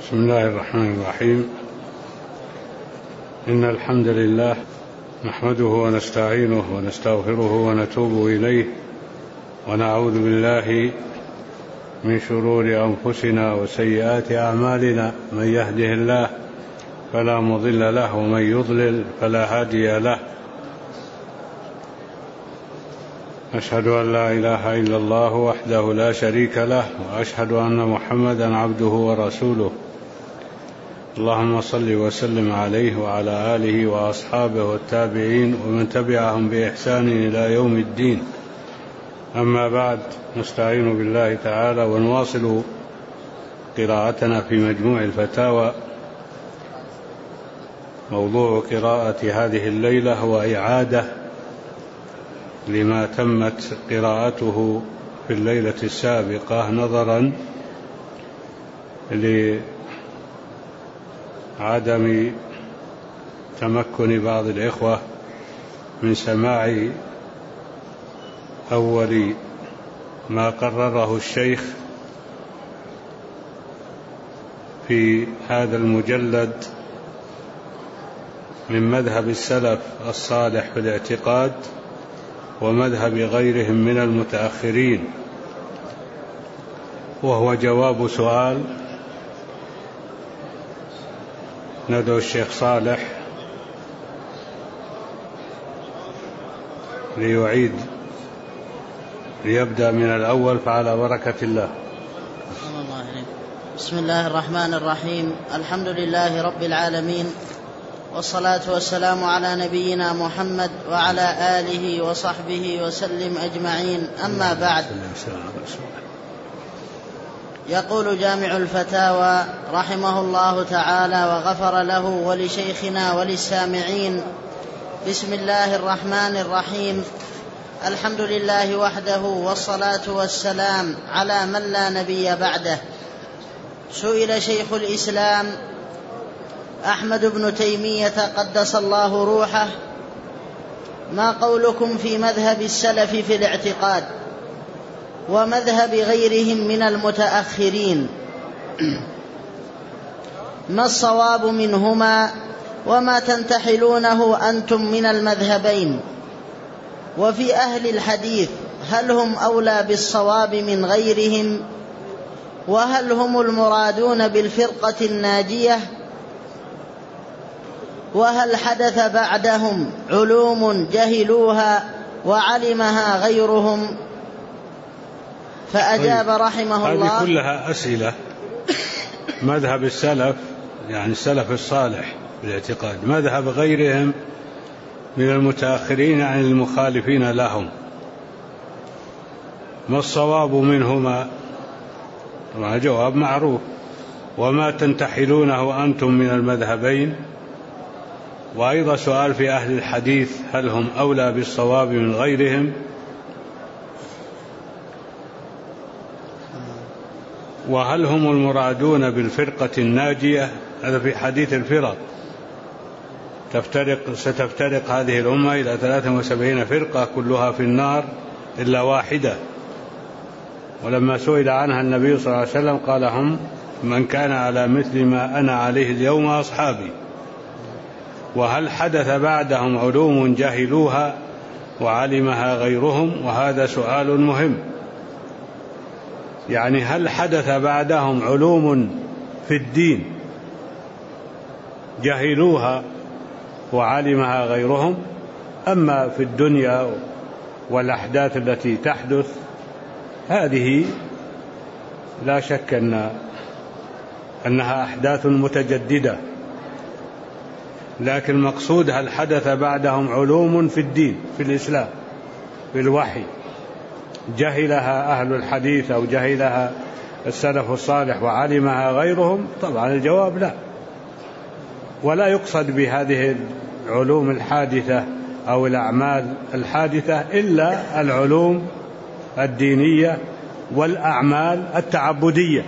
بسم الله الرحمن الرحيم. إن الحمد لله نحمده ونستعينه ونستغفره ونتوب إليه، ونعوذ بالله من شرور أنفسنا وسيئات أعمالنا. من يهده الله فلا مضل له، ومن يضلل فلا هادي له. أشهد أن لا إله إلا الله وحده لا شريك له، وأشهد أن محمدا عبده ورسوله. اللهم صل وسلم عليه وعلى آله وأصحابه والتابعين ومن تبعهم بإحسان إلى يوم الدين. أما بعد، نستعين بالله تعالى ونواصل قراءتنا في مجموع الفتاوى. موضوع قراءة هذه الليلة هو إعادة لما تمت قراءته في الليلة السابقة، نظرا لعدم تمكن بعض الإخوة من سماع أول ما قرره الشيخ في هذا المجلد من مذهب السلف الصالح في الاعتقاد ومذهب غيرهم من المتأخرين، وهو جواب سؤال. ندعو الشيخ صالح ليبدأ من الأول، فعلى بركة الله. بسم الله الرحمن الرحيم. الحمد لله رب العالمين، والصلاة والسلام على نبينا محمد وعلى آله وصحبه وسلم أجمعين. أما بعد، يقول جامع الفتاوى رحمه الله تعالى وغفر له ولشيخنا وللسامعين: بسم الله الرحمن الرحيم. الحمد لله وحده، والصلاة والسلام على من لا نبي بعده. سئل شيخ الإسلام أحمد بن تيمية قدس الله روحه: ما قولكم في مذهب السلف في الاعتقاد ومذهب غيرهم من المتأخرين؟ ما الصواب منهما، وما تنتحلونه أنتم من المذهبين؟ وفي أهل الحديث هل هم أولى بالصواب من غيرهم؟ وهل هم المرادون بالفرقة الناجية؟ وهل حدث بعدهم علوم جهلوها وعلمها غيرهم؟ فأجاب رحمه الله: هذه كلها أسئلة. مذهب السلف يعني السلف الصالح بالاعتقاد، مذهب غيرهم من المتأخرين عن المخالفين لهم، ما الصواب منهما؟ طبعا جواب معروف. وما تنتحلونه أنتم من المذهبين؟ وأيضا سؤال في أهل الحديث: هل هم أولى بالصواب من غيرهم؟ وهل هم المرادون بالفرقة الناجية؟ هذا في حديث الفرق. ستفترق هذه الأمة إلى 73 فرقة كلها في النار إلا واحدة. ولما سئل عنها النبي صلى الله عليه وسلم قال: هم من كان على مثل ما أنا عليه اليوم أصحابي. وهل حدث بعدهم علوم جهلوها وعلمها غيرهم؟ وهذا سؤال مهم. يعني هل حدث بعدهم علوم في الدين جهلوها وعلمها غيرهم؟ أما في الدنيا والأحداث التي تحدث هذه لا شك أنها أحداث متجددة، لكن المقصود هل حدث بعدهم علوم في الدين في الإسلام في الوحي جهلها أهل الحديث أو جهلها السلف الصالح وعلمها غيرهم؟ طبعا الجواب لا. ولا يقصد بهذه العلوم الحادثة أو الأعمال الحادثة إلا العلوم الدينية والأعمال التعبدية.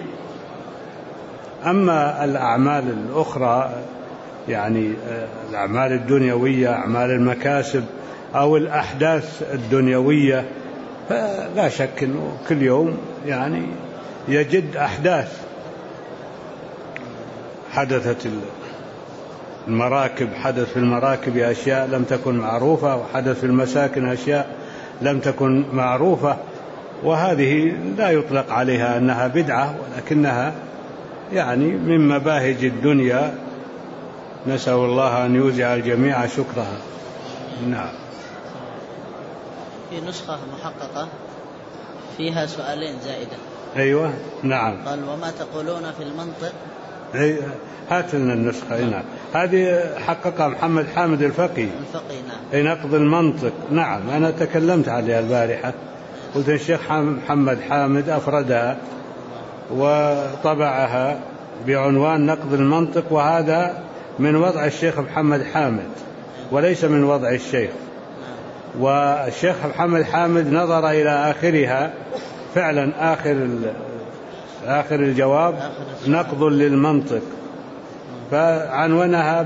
أما الأعمال الأخرى يعني الأعمال الدنيوية، أعمال المكاسب أو الأحداث الدنيوية، فلا شك أنه كل يوم يعني يجد أحداث. حدثت المراكب، حدث في المراكب أشياء لم تكن معروفة، وحدث في المساكن أشياء لم تكن معروفة، وهذه لا يطلق عليها أنها بدعة، ولكنها يعني من مباهج الدنيا، نسأل الله أن يوزع الجميع شكرها. نعم. في نسخة محققة فيها سؤالين زائدة. أيوة نعم. قال وما تقولون في المنطق. هات لنا النسخة. نعم. هذه حققها محمد حامد الفقي. نعم. نقض المنطق. نعم أنا تكلمت عليها البارحة، قلت الشيخ محمد حامد أفردها وطبعها بعنوان نقض المنطق، وهذا من وضع الشيخ محمد حامد وليس من وضع الشيخ. والشيخ محمد حامد نظر إلى آخرها فعلا، آخر الجواب نقض للمنطق، فعنونها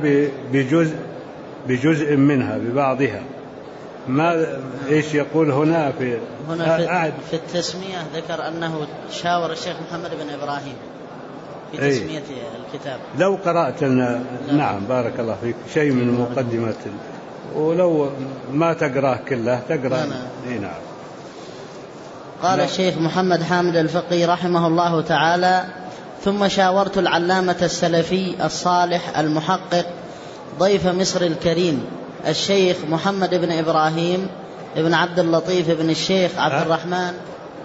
بجزء منها ببعضها. ما إيش يقول هنا في التسمية؟ ذكر أنه شاور الشيخ محمد بن إبراهيم في تسمية الكتاب. لو قرأت لنا. نعم بارك الله فيك شيء من مقدمة، ولو ما تقرأه كله تقرأ. نعم. قال الشيخ محمد حامد الفقي رحمه الله تعالى: ثم شاورت العلامة السلفي الصالح المحقق ضيف مصر الكريم الشيخ محمد بن إبراهيم بن عبد اللطيف بن الشيخ عبد الرحمن.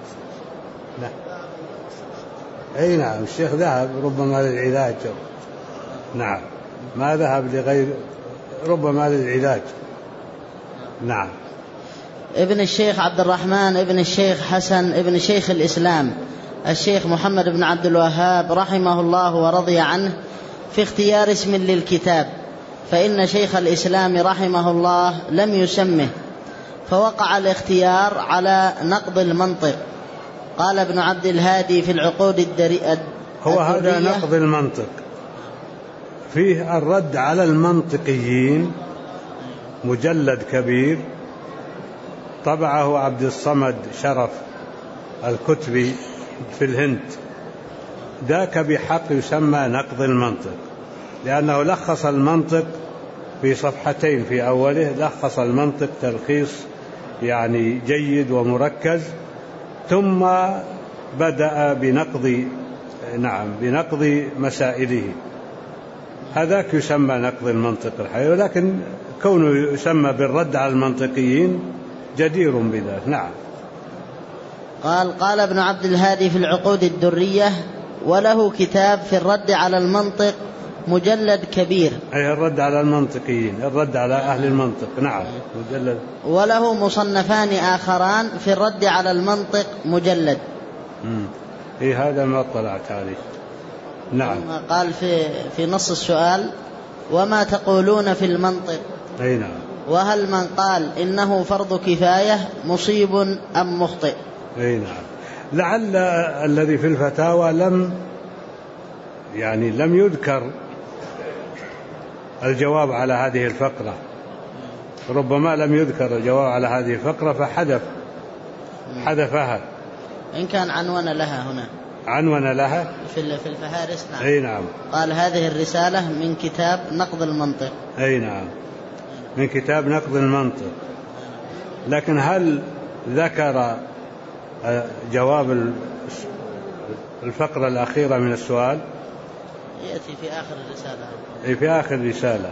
أي نعم الشيخ ذهب ربما للعلاج. نعم ما ذهب لغير، ربما للعلاج. نعم. ابن الشيخ عبد الرحمن ابن الشيخ حسن ابن شيخ الإسلام الشيخ محمد بن عبد الوهاب رحمه الله ورضي عنه في اختيار اسم للكتاب، فإن شيخ الإسلام رحمه الله لم يسمه، فوقع الاختيار على نقض المنطق. قال ابن عبد الهادي في العقود الدرية: هو هذا نقض المنطق، فيه الرد على المنطقيين، مجلد كبير طبعه عبد الصمد شرف الكتبي في الهند، ذاك بحق يسمى نقض المنطق، لأنه لخص المنطق في صفحتين، في أوله لخص المنطق تلخيص يعني جيد ومركز، ثم بدأ بنقض مسائله. هذاك يسمى نقض المنطق الحقيقي، ولكن كونه يسمى بالرد على المنطقيين جدير بذلك. نعم. قال ابن عبد الهادي في العقود الدرية: وله كتاب في الرد على المنطق مجلد كبير. أي الرد على المنطقيين، الرد على أهل المنطق. نعم مجلد. وله مصنفان آخران في الرد على المنطق مجلد. هذا ما اطلعت عليه. نعم. قال في نص السؤال: وما تقولون في المنطق؟ أي نعم. وهل من قال إنه فرض كفاية مصيب أم مخطئ؟ أي نعم. لعل الذي في الفتاوى لم يذكر الجواب على هذه الفقرة، ربما لم يذكر الجواب على هذه الفقرة فحذفها. إن كان عنون لها هنا، عنون لها في الفهارس. نعم. أي نعم. قال هذه الرسالة من كتاب نقض المنطق. أي نعم من كتاب نقض المنطق. لكن هل ذكر جواب الفقرة الأخيرة من السؤال؟ يأتي في آخر الرسالة. أي في آخر الرسالة.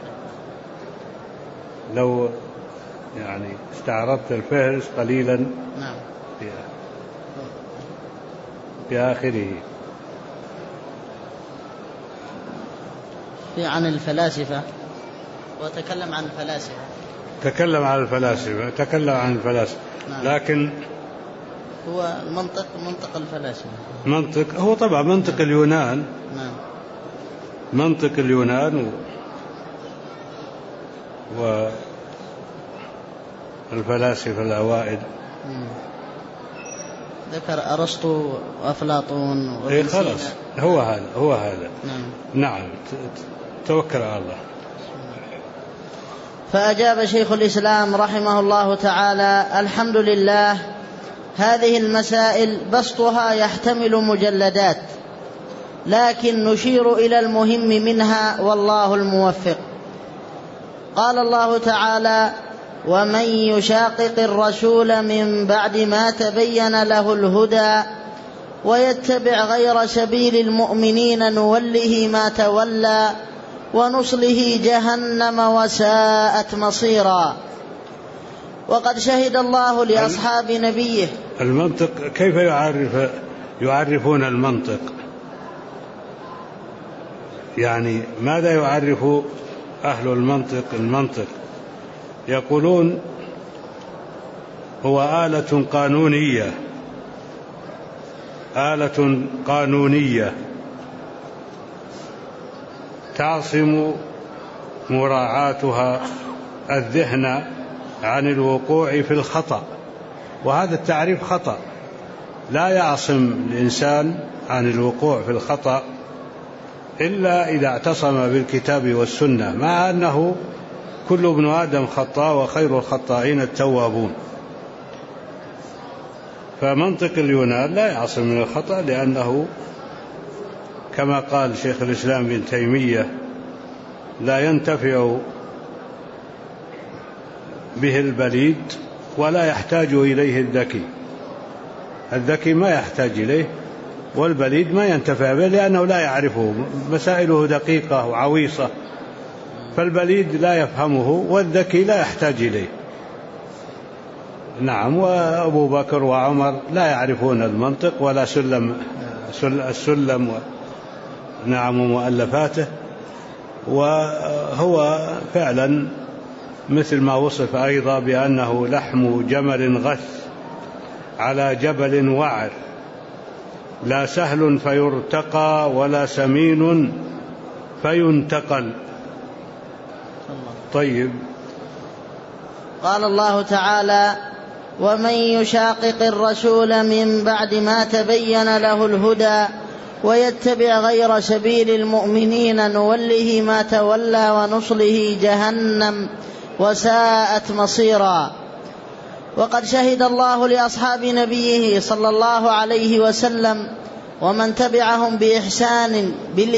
لو يعني استعرضت الفهرس قليلا. نعم. في آخره في عن الفلاسفة، وتكلم عن الفلاسفة. تكلم عن الفلاسفة. نعم. لكن هو منطق الفلاسفة، هو طبعا منطق اليونان. نعم. منطق اليونان والفلاسفة الأوائل. ذكر أرسطو وأفلاطون. خلاص هو هذا. نعم. توكل على الله. فأجاب شيخ الإسلام رحمه الله تعالى: الحمد لله، هذه المسائل بسطها يحتمل مجلدات، لكن نشير إلى المهم منها والله الموفق. قال الله تعالى: ومن يشاقق الرسول من بعد ما تبين له الهدى ويتبع غير سبيل المؤمنين نوله ما تولى ونصله جهنم وساءت مصيرا. وقد شهد الله لأصحاب نبيه. المنطق كيف يعرفون المنطق؟ يعني ماذا يعرف أهل المنطق؟ يقولون هو آلة قانونية تعصم مراعاتها الذهن عن الوقوع في الخطأ، وهذا التعريف خطأ. لا يعصم الإنسان عن الوقوع في الخطأ إلا إذا اعتصم بالكتاب والسنة، مع أنه كل ابن آدم خطاء وخير الخطائين التوابون. فمنطق اليونان لا يعصم من الخطأ، لأنه كما قال شيخ الإسلام ابن تيمية: لا ينتفع به البليد ولا يحتاج إليه الذكي. الذكي ما يحتاج إليه، والبليد ما ينتفع به لأنه لا يعرفه، مسائله دقيقة وعويصة، فالبليد لا يفهمه والذكي لا يحتاج إليه. نعم. وأبو بكر وعمر لا يعرفون المنطق ولا السلم نعم ومؤلفاته، وهو فعلا مثل ما وصف أيضا بأنه لحم جمل غث على جبل وعر، لا سهل فيرتقى ولا سمين فينتقل. طيب. قال الله تعالى: ومن يشاقق الرسول من بعد ما تبين له الهدى ويتبع غير سبيل المؤمنين نوله ما تولى ونصله جهنم وساءت مصيرا. وقد شهد الله لأصحاب نبيه صلى الله عليه وسلم ومن تبعهم بإحسان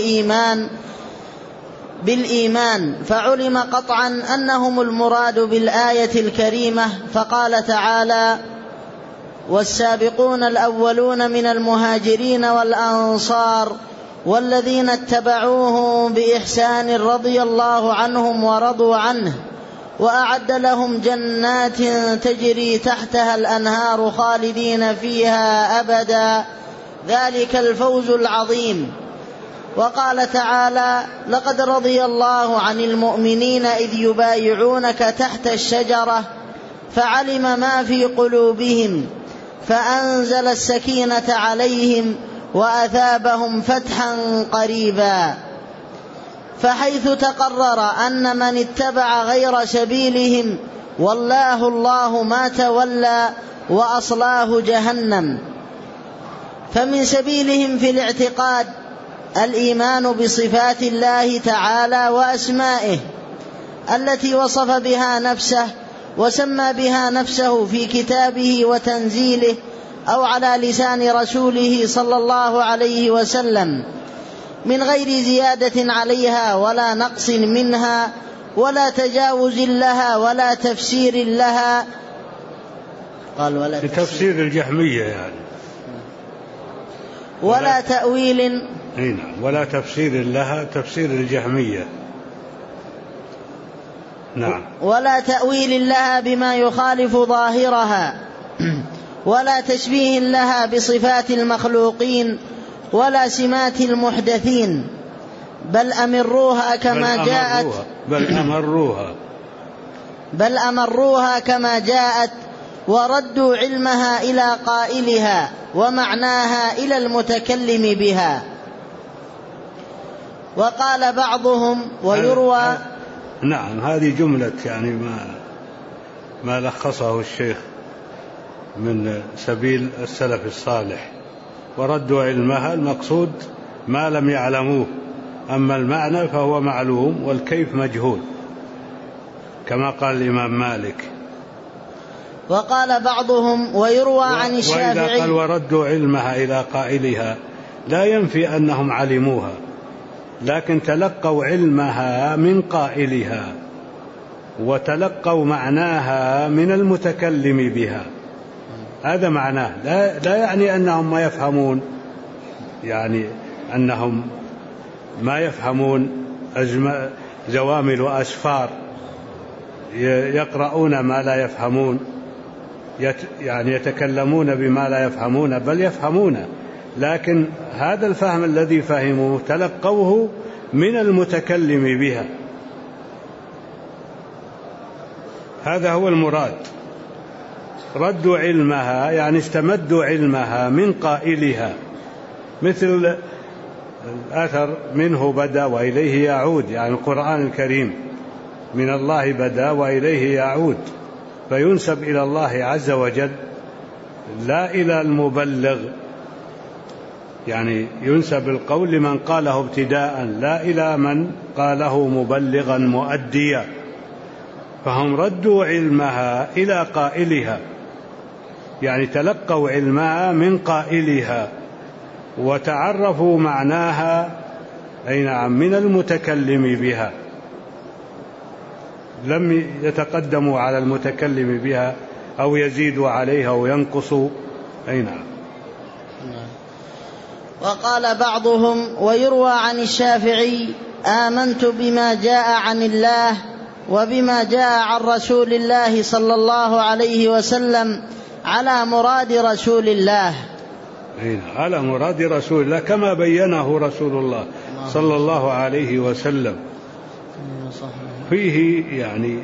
بالإيمان، فعلم قطعا أنهم المراد بالآية الكريمة. فقال تعالى: والسابقون الأولون من المهاجرين والأنصار والذين اتبعوهم بإحسان رضي الله عنهم ورضوا عنه وأعد لهم جنات تجري تحتها الأنهار خالدين فيها أبدا ذلك الفوز العظيم. وقال تعالى: لقد رضي الله عن المؤمنين إذ يبايعونك تحت الشجرة فعلم ما في قلوبهم فأنزل السكينة عليهم وأثابهم فتحا قريبا. فحيث تقرر أن من اتبع غير سبيلهم والله الله ما تولى وأصلاه جهنم. فمن سبيلهم في الاعتقاد الإيمان بصفات الله تعالى وأسمائه التي وصف بها نفسه وسمى بها نفسه في كتابه وتنزيله أو على لسان رسوله صلى الله عليه وسلم، من غير زيادة عليها ولا نقص منها ولا تجاوز لها ولا تفسير لها. قال ولا تفسير الجهمية يعني، ولا تأويل، ولا تفسير لها تفسير الجهمية. نعم. ولا تأويل لها بما يخالف ظاهرها ولا تشبيه لها بصفات المخلوقين ولا سمات المحدثين، بل أمروها كما جاءت بل أمروها كما جاءت وردوا علمها إلى قائلها ومعناها إلى المتكلم بها. وقال بعضهم ويروى. نعم، هذه جملة يعني ما لخصه الشيخ من سبيل السلف الصالح. وردوا علمها، المقصود ما لم يعلموه، أما المعنى فهو معلوم والكيف مجهول، كما قال الإمام مالك. وقال بعضهم ويروى عن الشافعي. وإذا قال وردوا علمها إلى قائلها، لا ينفي أنهم علموها، لكن تلقوا علمها من قائلها وتلقوا معناها من المتكلم بها. هذا معناه، لا يعني أنهم ما يفهمون، يعني أنهم ما يفهمون جوامل وأسفار، يقرؤون ما لا يفهمون، يعني يتكلمون بما لا يفهمون، بل يفهمون، لكن هذا الفهم الذي فهموه تلقوه من المتكلم بها. هذا هو المراد. ردوا علمها يعني استمدوا علمها من قائلها، مثل الأثر منه بدأ وإليه يعود، يعني القرآن الكريم من الله بدأ وإليه يعود، فينسب إلى الله عز وجل لا إلى المبلغ، يعني ينسب القول لمن قاله ابتداء لا إلى من قاله مبلغا مؤديا. فهم ردوا علمها إلى قائلها، يعني تلقوا علمها من قائلها وتعرفوا معناها أي نعم من المتكلم بها، لم يتقدموا على المتكلم بها أو يزيدوا عليها أو ينقصوا. أي نعم. وقال بعضهم: ويروى عن الشافعي: آمنت بما جاء عن الله وبما جاء عن رسول الله صلى الله عليه وسلم على مراد رسول الله. على مراد رسول الله كما بينه رسول الله صلى الله عليه وسلم. فيه يعني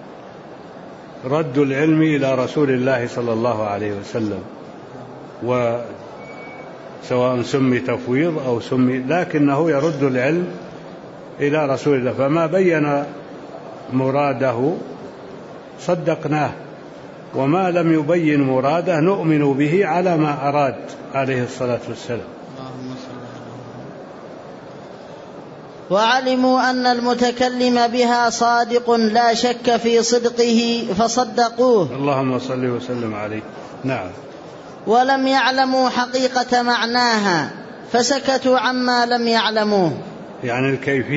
رد العلم إلى رسول الله صلى الله عليه وسلم، وسواء سمي تفويض أو سمي، لكنه يرد العلم إلى رسول الله، فما بين مراده صدقناه، وما لم يبين مراده نؤمن به على ما أراد عليه الصلاة والسلام. وعلموا أن المتكلم بها صادق لا شك في صدقه فصدقوه. اللهم صل وسلم عليه. نعم. ولم يعلموا حقيقة معناها فسكتوا عما لم يعلموه، يعني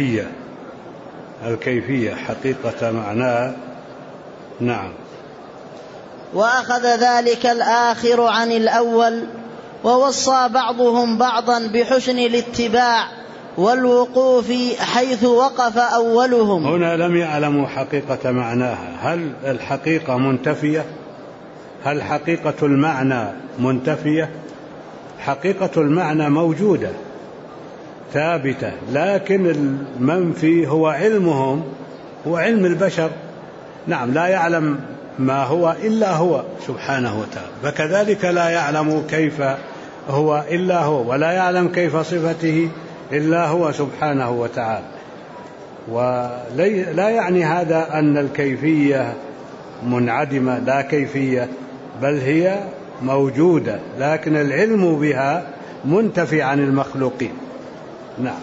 الكيفية حقيقة معناها. نعم. وأخذ ذلك الآخر عن الأول، ووصى بعضهم بعضا بحسن الاتباع والوقوف حيث وقف أولهم. هنا لم يعلموا حقيقة معناها. هل الحقيقة منتفية؟ هل حقيقة المعنى منتفية؟ حقيقة المعنى موجودة ثابتة، لكن المنفي هو علمهم، هو علم البشر. نعم، لا يعلم ما هو إلا هو سبحانه وتعالى، فكذلك لا يعلم كيف هو إلا هو، ولا يعلم كيف صفته إلا هو سبحانه وتعالى. ولا يعني هذا أن الكيفية منعدمة، لا كيفية، بل هي موجودة، لكن العلم بها منتفي عن المخلوقين. نعم.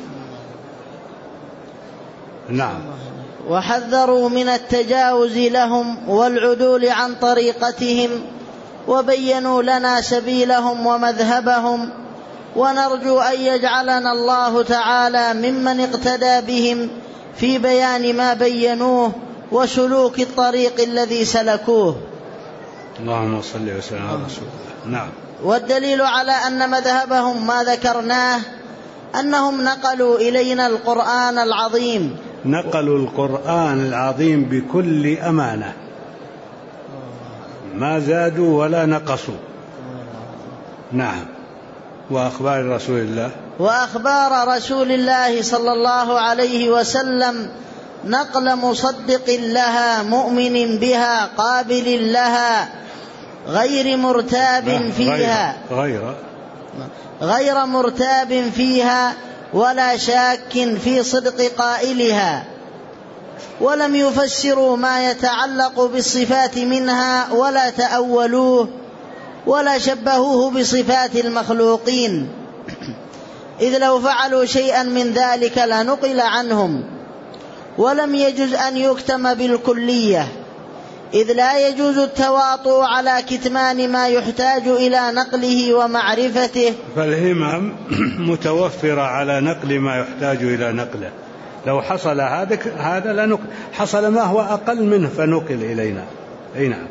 نعم. وحذروا من التجاوز لهم والعدول عن طريقتهم، وبينوا لنا سبيلهم ومذهبهم، ونرجو أن يجعلنا الله تعالى ممن اقتدى بهم في بيان ما بينوه وسلوك الطريق الذي سلكوه. اللهم صل وسلم على رسول الله. نعم. والدليل على أن مذهبهم ما ذكرناه أنهم نقلوا إلينا القرآن العظيم، نقلوا القرآن العظيم بكل أمانة، ما زادوا ولا نقصوا. نعم. وأخبار رسول الله صلى الله عليه وسلم نقل مصدق لها مؤمن بها قابل لها غير مرتاب فيها ولا شاك في صدق قائلها، ولم يفسروا ما يتعلق بالصفات منها ولا تأولوه ولا شبهوه بصفات المخلوقين، إذ لو فعلوا شيئا من ذلك لنقل عنهم، ولم يجز أن يكتم بالكلية، إذ لا يجوز التواطؤ على كتمان ما يحتاج إلى نقله ومعرفته. فالهمم متوفرة على نقل ما يحتاج إلى نقله. لو حصل هذا لنقل، حصل ما هو أقل منه فنقل إلينا. أي نعم.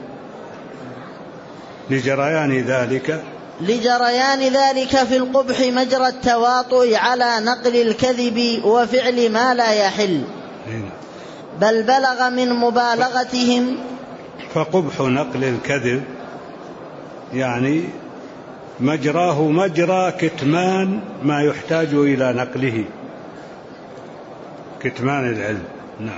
لجريان ذلك في القبح مجرى التواطؤ على نقل الكذب وفعل ما لا يحل، بل بلغ من مبالغتهم. فقبح نقل الكذب يعني مجراه مجرى كتمان ما يحتاج إلى نقله، كتمان العلم. نعم.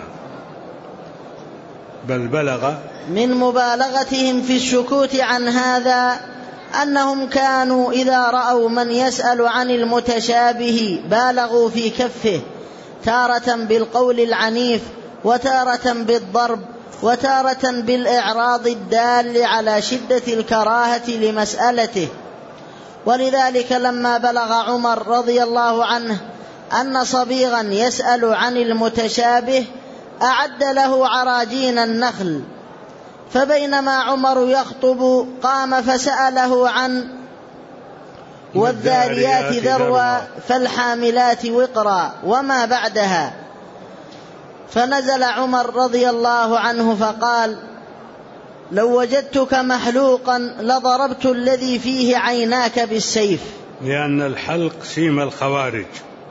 بل بلغ من مبالغتهم في السكوت عن هذا أنهم كانوا إذا رأوا من يسأل عن المتشابه بالغوا في كفه، تارة بالقول العنيف، وتارة بالضرب، وتارة بالإعراض الدال على شدة الكراهة لمسألته. ولذلك لما بلغ عمر رضي الله عنه أن صبيغا يسأل عن المتشابه أعد له عراجين النخل، فبينما عمر يخطب قام فسأله عن والذاريات ذروا فالحاملات وقرا وما بعدها، فنزل عمر رضي الله عنه فقال: لو وجدتك محلوقا لضربت الذي فيه عيناك بالسيف. لأن الحلق سيم الخوارج،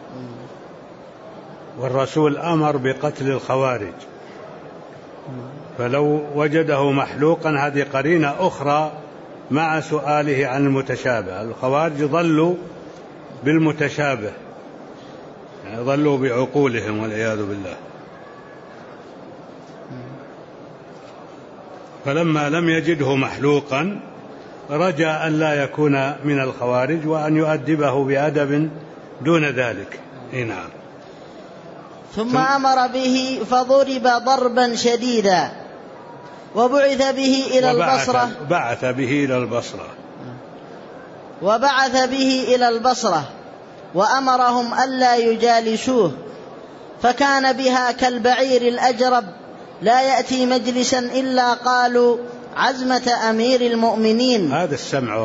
والرسول أمر بقتل الخوارج، فلو وجده محلوقا هذه قرينة أخرى مع سؤاله عن المتشابه. الخوارج ضلوا بالمتشابه، يعني ضلوا بعقولهم والعياذ بالله. فلما لم يجده محلوقا رجى أن لا يكون من الخوارج وأن يؤدبه بأدب دون ذلك. نعم. ثم أمر به فضرب ضربا شديدا وبعث به إلى البصرة وأمرهم ألا يجالسوه، فكان بها كالبعير الأجرب لا يأتي مجلسا إلا قالوا عزمة أمير المؤمنين. هذا السمع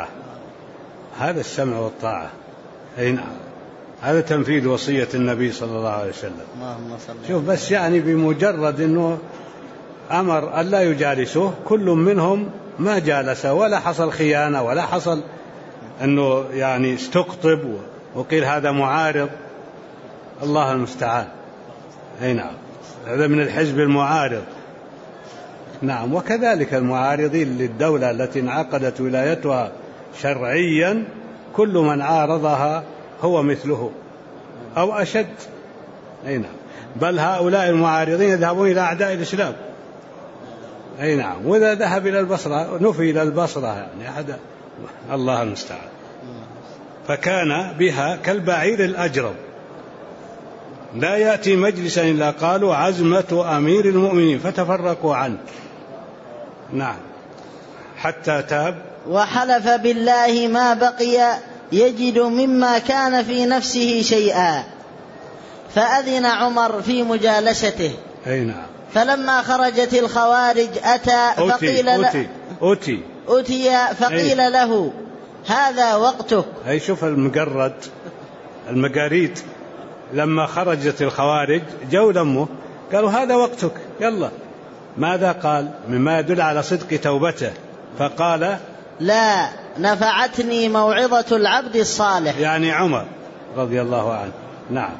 والطاعة. أي نعم. هذا تنفيذ وصية النبي صلى الله عليه وسلم. شوف بس يعني بمجرد أنه أمر ألا يجالسوه كل منهم ما جالس، ولا حصل خيانة ولا حصل أنه يعني استقطب وقيل هذا معارض. الله المستعان. أي نعم. هذا من الحزب المعارض. نعم. وكذلك المعارضين للدولة التي انعقدت ولايتها شرعيا كل من عارضها هو مثله أو أشد. أي نعم. بل هؤلاء المعارضين يذهبون إلى أعداء الإسلام. أي نعم. وإذا ذهب إلى البصرة نفي إلى البصرة يعني أحد. الله المستعان. فكان بها كالبعير الأجرب لا يأتي مجلسا إلا قالوا عزمة أمير المؤمنين فتفرقوا عنه. نعم. حتى تاب وحلف بالله ما بقي يجد مما كان في نفسه شيئا، فأذن عمر في مجالسته. أي نعم. فلما خرجت الخوارج أتي فقيل له هذا وقتك. أي شوف المقاريد لما خرجت الخوارج جو لمه قالوا هذا وقتك يلا. ماذا قال؟ مما يدل على صدق توبته. فقال: لا نفعتني موعظة العبد الصالح، يعني عمر رضي الله عنه. نعم.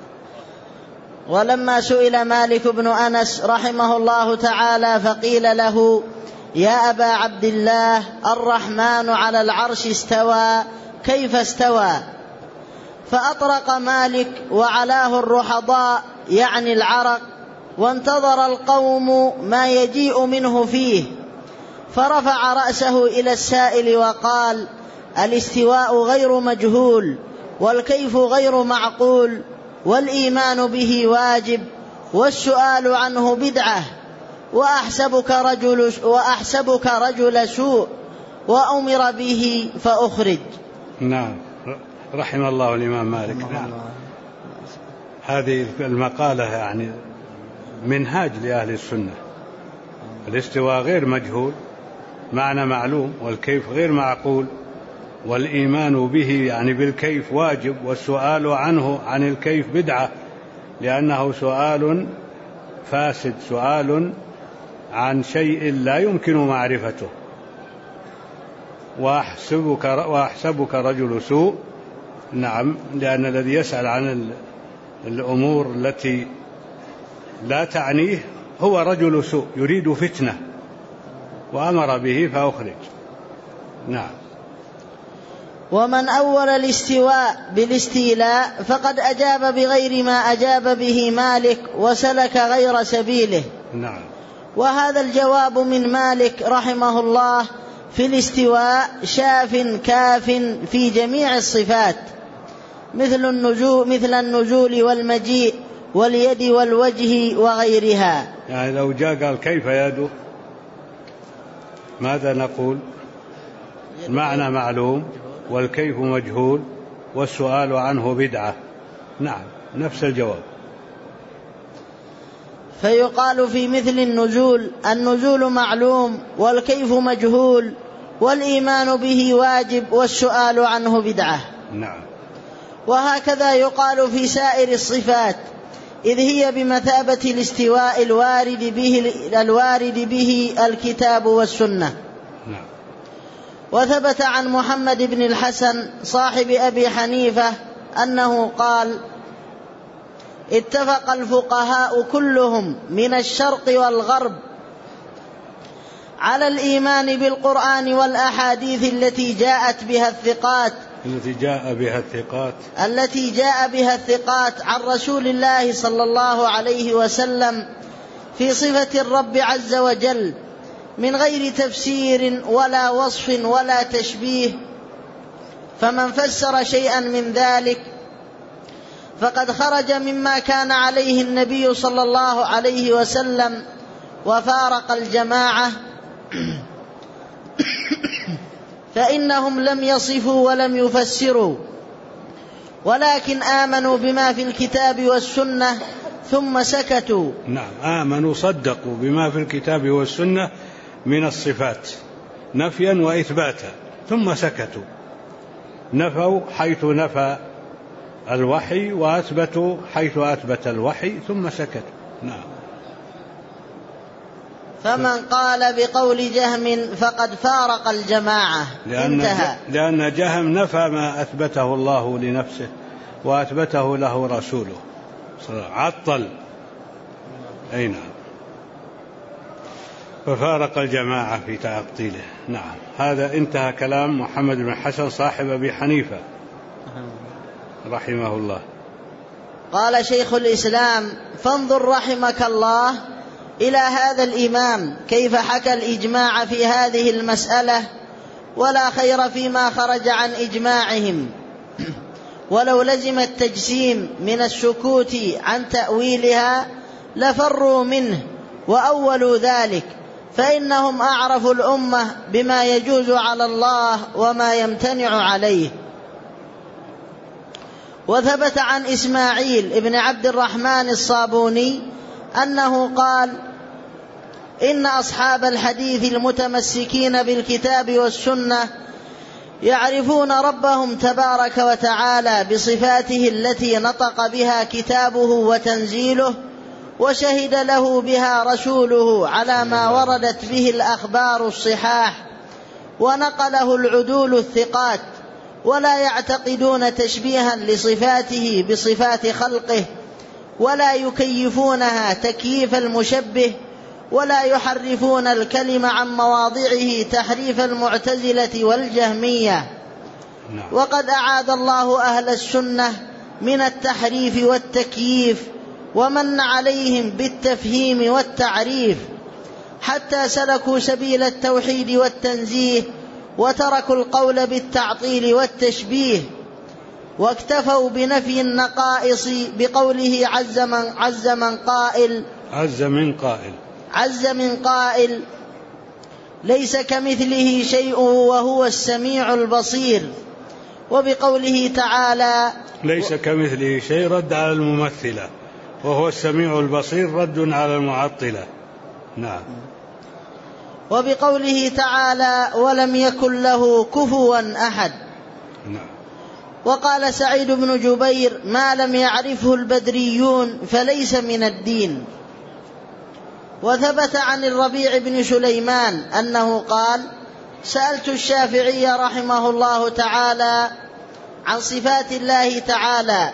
ولما سئل مالك بن أنس رحمه الله تعالى فقيل له: يا أبا عبد الله الرحمن على العرش استوى، كيف استوى؟ فأطرق مالك وعلاه الرحضاء يعني العرق، وانتظر القوم ما يجيء منه فيه، فرفع رأسه إلى السائل وقال: الاستواء غير مجهول، والكيف غير معقول، والإيمان به واجب، والسؤال عنه بدعة، وأحسبك رجل سوء، وأمر به فأخرج. نعم. رحم الله الإمام مالك. نعم. هذه المقالة يعني منهاج لأهل السنة. الاستواء غير مجهول، معنى معلوم، والكيف غير معقول، والإيمان به يعني بالكيف واجب، والسؤال عنه عن الكيف بدعة، لأنه سؤال فاسد، سؤال عن شيء لا يمكن معرفته. وأحسبك رجل سوء، نعم، لأن الذي يسأل عن الأمور التي لا تعنيه هو رجل سوء يريد فتنة، وأمر به فأخرج. نعم. ومن أول الاستواء بالاستيلاء فقد أجاب بغير ما أجاب به مالك وسلك غير سبيله. نعم. وهذا الجواب من مالك رحمه الله في الاستواء شاف كاف في جميع الصفات، مثل النزول والمجيء واليد والوجه وغيرها. يعني لو جاء قال كيف يده ماذا نقول؟ المعنى معلوم والكيف مجهول والسؤال عنه بدعة. نعم، نفس الجواب. فيقال في مثل النزول معلوم والكيف مجهول والإيمان به واجب والسؤال عنه بدعة. نعم. وهكذا يقال في سائر الصفات، إذ هي بمثابة الاستواء الوارد به الكتاب والسنة. نعم. وثبت عن محمد بن الحسن صاحب أبي حنيفة أنه قال: اتفق الفقهاء كلهم من الشرق والغرب على الإيمان بالقرآن والأحاديث التي جاء بها الثقات عن رسول الله صلى الله عليه وسلم في صفة الرب عز وجل، من غير تفسير ولا وصف ولا تشبيه. فمن فسر شيئا من ذلك فقد خرج مما كان عليه النبي صلى الله عليه وسلم وفارق الجماعة، فإنهم لم يصفوا ولم يفسروا، ولكن آمنوا بما في الكتاب والسنة ثم سكتوا. نعم، آمنوا صدقوا بما في الكتاب والسنة من الصفات نفيا وإثباتا، ثم سكتوا، نفوا حيث نفى الوحي وأثبتوا حيث أثبت الوحي، ثم سكتوا. نعم. فمن قال بقول جهم فقد فارق الجماعة. انتهى. لأن جهم نفى ما أثبته الله لنفسه وأثبته له رسوله، عطل. أي نعم، ففارق الجماعة في تعطيله. نعم. هذا انتهى كلام محمد بن حسن صاحب أبي حنيفة رحمه الله. قال شيخ الإسلام: فانظر رحمك الله إلى هذا الإمام كيف حكى الإجماع في هذه المسألة، ولا خير فيما خرج عن إجماعهم، ولو لزم التجسيم من السكوت عن تأويلها لفروا منه وأولوا ذلك، فإنهم أعرفوا الأمة بما يجوز على الله وما يمتنع عليه. وثبت عن إسماعيل ابن عبد الرحمن الصابوني أنه قال: إن أصحاب الحديث المتمسكين بالكتاب والسنة يعرفون ربهم تبارك وتعالى بصفاته التي نطق بها كتابه وتنزيله وشهد له بها رسوله على ما وردت به الأخبار الصحاح ونقله العدول الثقات، ولا يعتقدون تشبيها لصفاته بصفات خلقه، ولا يكيفونها تكييف المشبه، ولا يحرفون الكلم عن مواضعه تحريف المعتزلة والجهمية. وقد أعاذ الله أهل السنة من التحريف والتكييف، ومن عليهم بالتفهيم والتعريف، حتى سلكوا سبيل التوحيد والتنزيه، وتركوا القول بالتعطيل والتشبيه، واكتفوا بنفي النقائص بقوله عز من قائل ليس كمثله شيء وهو السميع البصير، وبقوله تعالى ليس كمثله شيء رد على الممثلة، وهو السميع البصير رد على المعطلة. نعم. وبقوله تعالى ولم يكن له كفوا أحد. وقال سعيد بن جبير ما لم يعرفه البدريون فليس من الدين. وثبت عن الربيع بن سليمان أنه قال سألت الشافعي رحمه الله تعالى عن صفات الله تعالى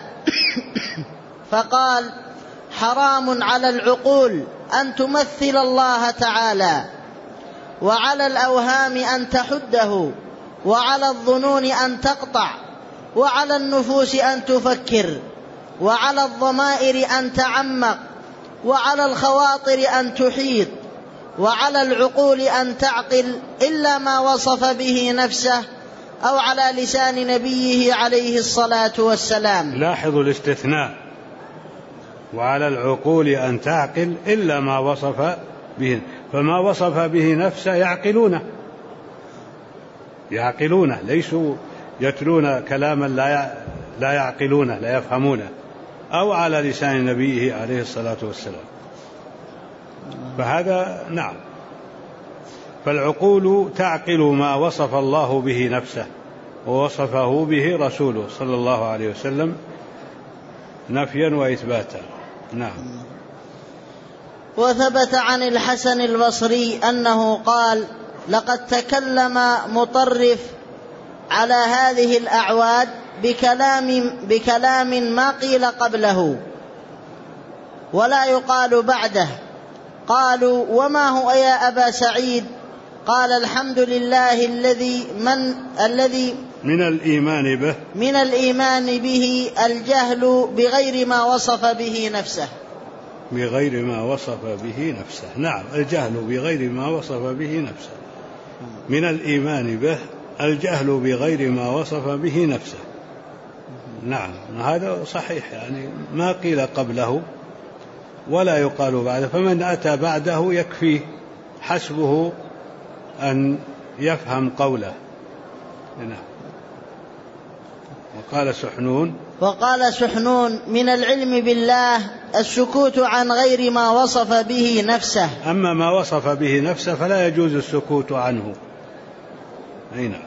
فقال حرام على العقول أن تمثل الله تعالى، وعلى الأوهام أن تحده، وعلى الظنون أن تقطع، وعلى النفوس أن تفكر، وعلى الضمائر أن تعمق، وعلى الخواطر أن تحيط، وعلى العقول أن تعقل إلا ما وصف به نفسه أو على لسان نبيه عليه الصلاة والسلام. لاحظوا الاستثناء، وعلى العقول أن تعقل إلا ما وصف به، فما وصف به نفسه يعقلونه، ليسوا يتلون كلاما لا يعقلونه لا يفهمونه، أو على لسان نبيه عليه الصلاة والسلام. فهذا نعم، فالعقول تعقل ما وصف الله به نفسه ووصفه به رسوله صلى الله عليه وسلم نفيا وإثباتا. نعم. وثبت عن الحسن البصري أنه قال لقد تكلم مطرف على هذه الأعواد بكلام ما قيل قبله ولا يقال بعده. قالوا وما هو يا أبا سعيد؟ قال الحمد لله الذي من الإيمان به الجهل بغير ما وصف به نفسه. بغير ما وصف به نفسه. نعم، الجهل بغير ما وصف به نفسه. من الإيمان به الجهل بغير ما وصف به نفسه. نعم، هذا صحيح، يعني ما قيل قبله ولا يقال بعده، فمن أتى بعده يكفيه، حسبه أن يفهم قوله. نعم. وقال سحنون من العلم بالله السكوت عن غير ما وصف به نفسه. أما ما وصف به نفسه فلا يجوز السكوت عنه. نعم.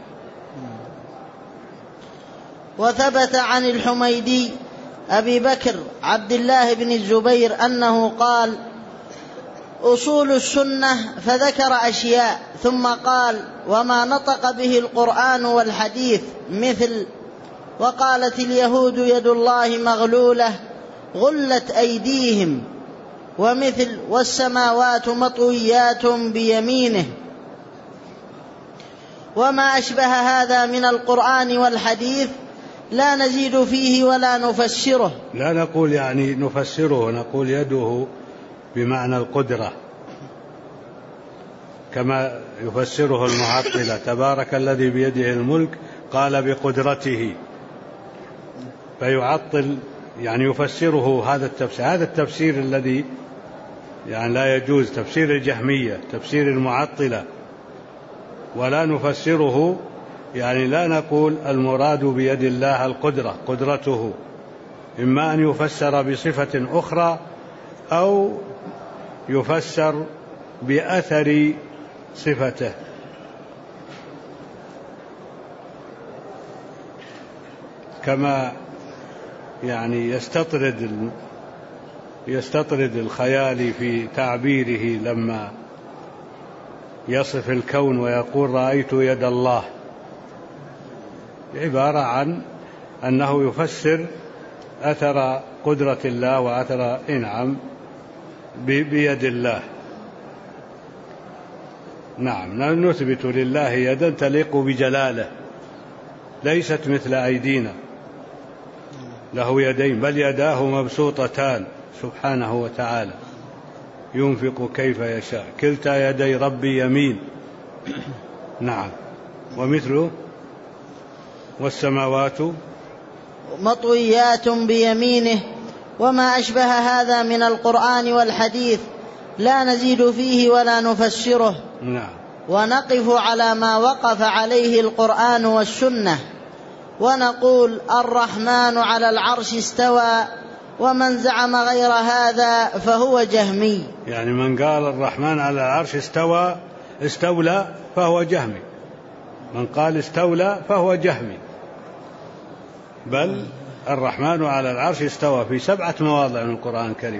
وثبت عن الحميدي أبي بكر عبد الله بن الزبير أنه قال أصول السنة، فذكر أشياء ثم قال وما نطق به القرآن والحديث مثل وقالت اليهود يد الله مغلولة غلت أيديهم، ومثل والسماوات مطويات بيمينه، وما أشبه هذا من القرآن والحديث لا نزيد فيه ولا نفسره. لا نقول يعني نفسره، نقول يده بمعنى القدرة كما يفسره المعطلة، تبارك الذي بيده الملك قال بقدرته، فيعطل يعني يفسره هذا التفسير. هذا التفسير الذي يعني لا يجوز، تفسير الجهمية، تفسير المعطلة. ولا نفسره يعني لا نقول المراد بيد الله القدرة، قدرته، إما أن يفسر بصفة أخرى أو يفسر بأثر صفته. كما يعني يستطرد الخيال في تعبيره لما يصف الكون ويقول رأيت يد الله، عبارة عن أنه يفسر أثر قدرة الله وأثر إنعام بيد الله. نعم، نثبت لله يدا تليق بجلاله ليست مثل أيدينا، له يدين بل يداه مبسوطتان سبحانه وتعالى ينفق كيف يشاء، كلتا يدي ربي يمين. نعم. ومثله والسماوات مطويات بيمينه، وما أشبه هذا من القرآن والحديث لا نزيد فيه ولا نفسره. نعم. ونقف على ما وقف عليه القرآن والسنة، ونقول الرحمن على العرش استوى، ومن زعم غير هذا فهو جهمي. يعني من قال الرحمن على العرش استوى استولى فهو جهمي، من قال استولى فهو جهمي، بل الرحمن على العرش استوى في 7 مواضع من القرآن الكريم.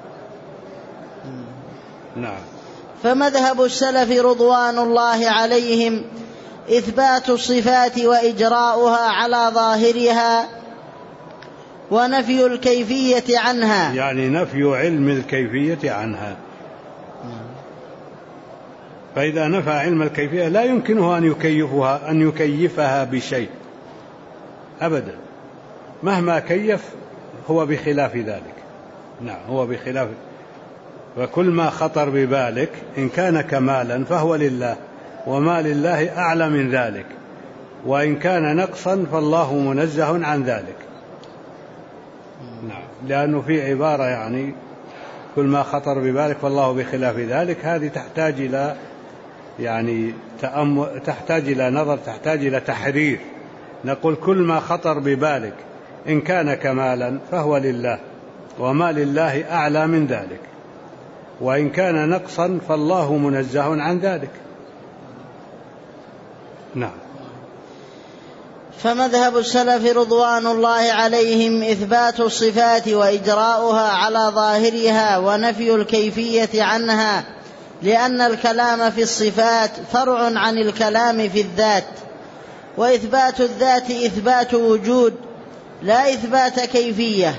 نعم. فمذهب السلف رضوان الله عليهم إثبات الصفات وإجراؤها على ظاهرها ونفي الكيفية عنها، يعني نفي علم الكيفية عنها. فإذا نفى علم الكيفية لا يمكنه أن يكيفها بشيء أبدا، مهما كيف هو بخلاف ذلك. نعم، هو بخلاف. وكل ما خطر ببالك إن كان كمالا فهو لله، وما لله أعلى من ذلك، وإن كان نقصا فالله منزه عن ذلك. نعم، لأنه في عبارة يعني كل ما خطر ببالك فالله بخلاف ذلك، هذه تحتاج إلى يعني تحتاج إلى نظر، تحتاج إلى تحرير. نقول كل ما خطر ببالك إن كان كمالا فهو لله، وما لله أعلى من ذلك، وإن كان نقصا فالله منزه عن ذلك. نعم. فمذهب السلف رضوان الله عليهم إثبات الصفات وإجراؤها على ظاهرها ونفي الكيفية عنها، لأن الكلام في الصفات فرع عن الكلام في الذات، وإثبات الذات إثبات وجود لا إثبات كيفية،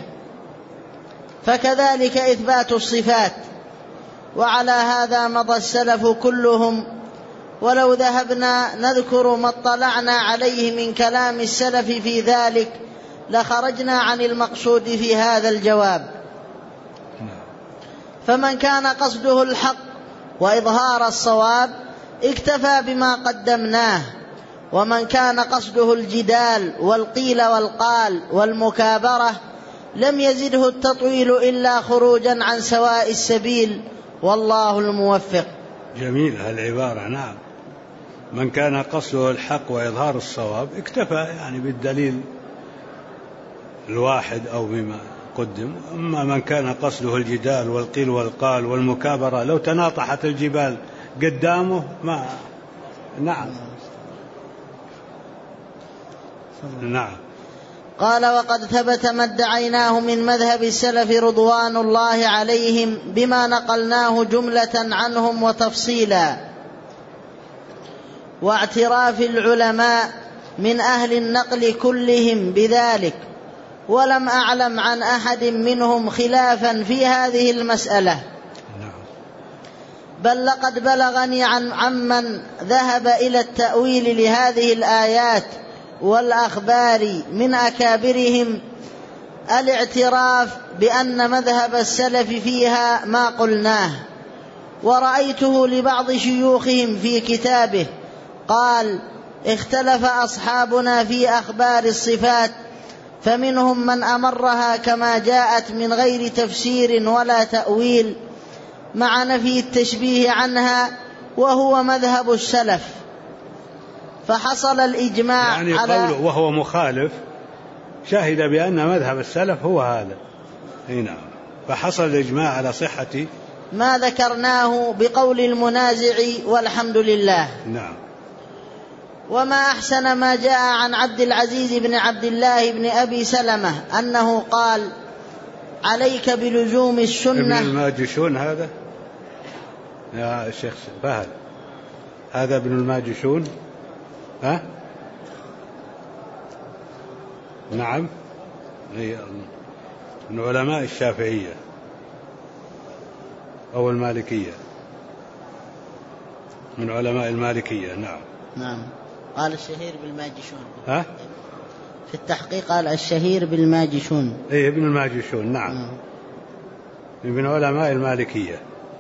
فكذلك إثبات الصفات. وعلى هذا مضى السلف كلهم، ولو ذهبنا نذكر ما اطلعنا عليه من كلام السلف في ذلك لخرجنا عن المقصود في هذا الجواب. فمن كان قصده الحق وإظهار الصواب اكتفى بما قدمناه، ومن كان قصده الجدال والقيل والقال والمكابرة لم يزده التطويل إلا خروجا عن سواء السبيل، والله الموفق. جميل هالعبارة. نعم، من كان قصده الحق وإظهار الصواب اكتفى يعني بالدليل الواحد أو بما قدم. أما من كان قصده الجدال والقيل والقال والمكابرة لو تناطحت الجبال قدامه ما. نعم. نعم. قال: وقد ثبت ما ادعيناه من مذهب السلف رضوان الله عليهم بما نقلناه جملة عنهم وتفصيلا، واعتراف العلماء من أهل النقل كلهم بذلك، ولم أعلم عن أحد منهم خلافا في هذه المسألة، بل لقد بلغني عمن ذهب إلى التأويل لهذه الآيات والأخبار من أكابرهم الاعتراف بأن مذهب السلف فيها ما قلناه. ورأيته لبعض شيوخهم في كتابه قال: اختلف أصحابنا في أخبار الصفات، فمنهم من أمرها كما جاءت من غير تفسير ولا تأويل مع نفي التشبيه عنها، وهو مذهب السلف. فحصل الإجماع يعني على قوله وهو مخالف شهد بأن مذهب السلف هو هذا. نعم. فحصل الإجماع على صحة ما ذكرناه بقول المنازع، والحمد لله. نعم. وما أحسن ما جاء عن عبد العزيز بن عبد الله بن أبي سلمة أنه قال: عليك بلزوم السنة. ابن الماجشون هذا يا شيخ فهد، هذا ابن الماجشون. ها؟ نعم، من علماء الشافعية أو المالكية، من علماء المالكية. نعم. نعم. قال الشهير بالماجشون. ها؟ في التحقيق قال الشهير بالماجشون. إيه، ابن الماجشون. نعم. من علماء المالكية.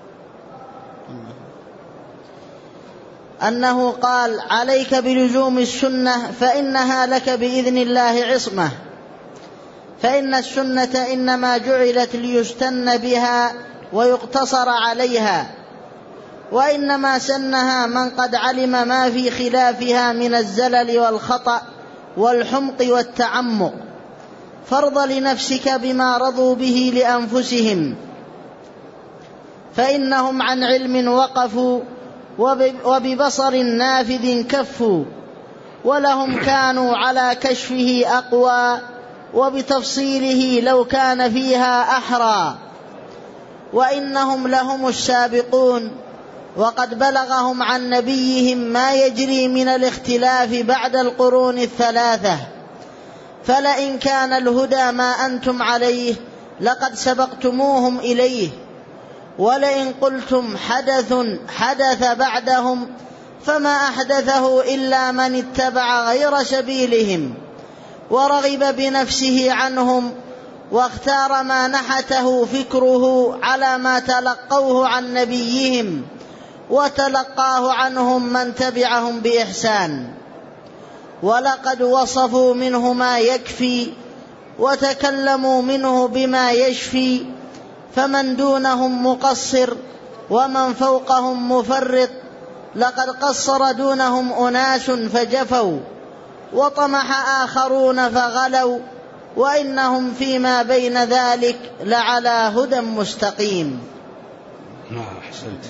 أنه قال: عليك بلزوم السنة فإنها لك بإذن الله عصمة، فإن السنة إنما جعلت ليستن بها ويقتصر عليها، وإنما سنها من قد علم ما في خلافها من الزلل والخطأ والحمق والتعمق، فارض لنفسك بما رضوا به لأنفسهم، فإنهم عن علم وقفوا وببصر نافذ كفوا، ولهم كانوا على كشفه أقوى، وبتفصيله لو كان فيها أحرى، وإنهم لهم السابقون، وقد بلغهم عن نبيهم ما يجري من الاختلاف بعد القرون الثلاثة، فلئن كان الهدى ما أنتم عليه لقد سبقتموهم إليه، ولئن قلتم حدث بعدهم فما أحدثه إلا من اتبع غير سبيلهم ورغب بنفسه عنهم، واختار ما نحته فكره على ما تلقوه عن نبيهم وتلقاه عنهم من تبعهم بإحسان. ولقد وصفوا منه ما يكفي وتكلموا منه بما يشفي، فمن دونهم مقصر ومن فوقهم مفرط، لقد قصر دونهم أناس فجفوا، وطمح آخرون فغلوا، وإنهم فيما بين ذلك لعلى هدى مستقيم. نعم، أحسنت.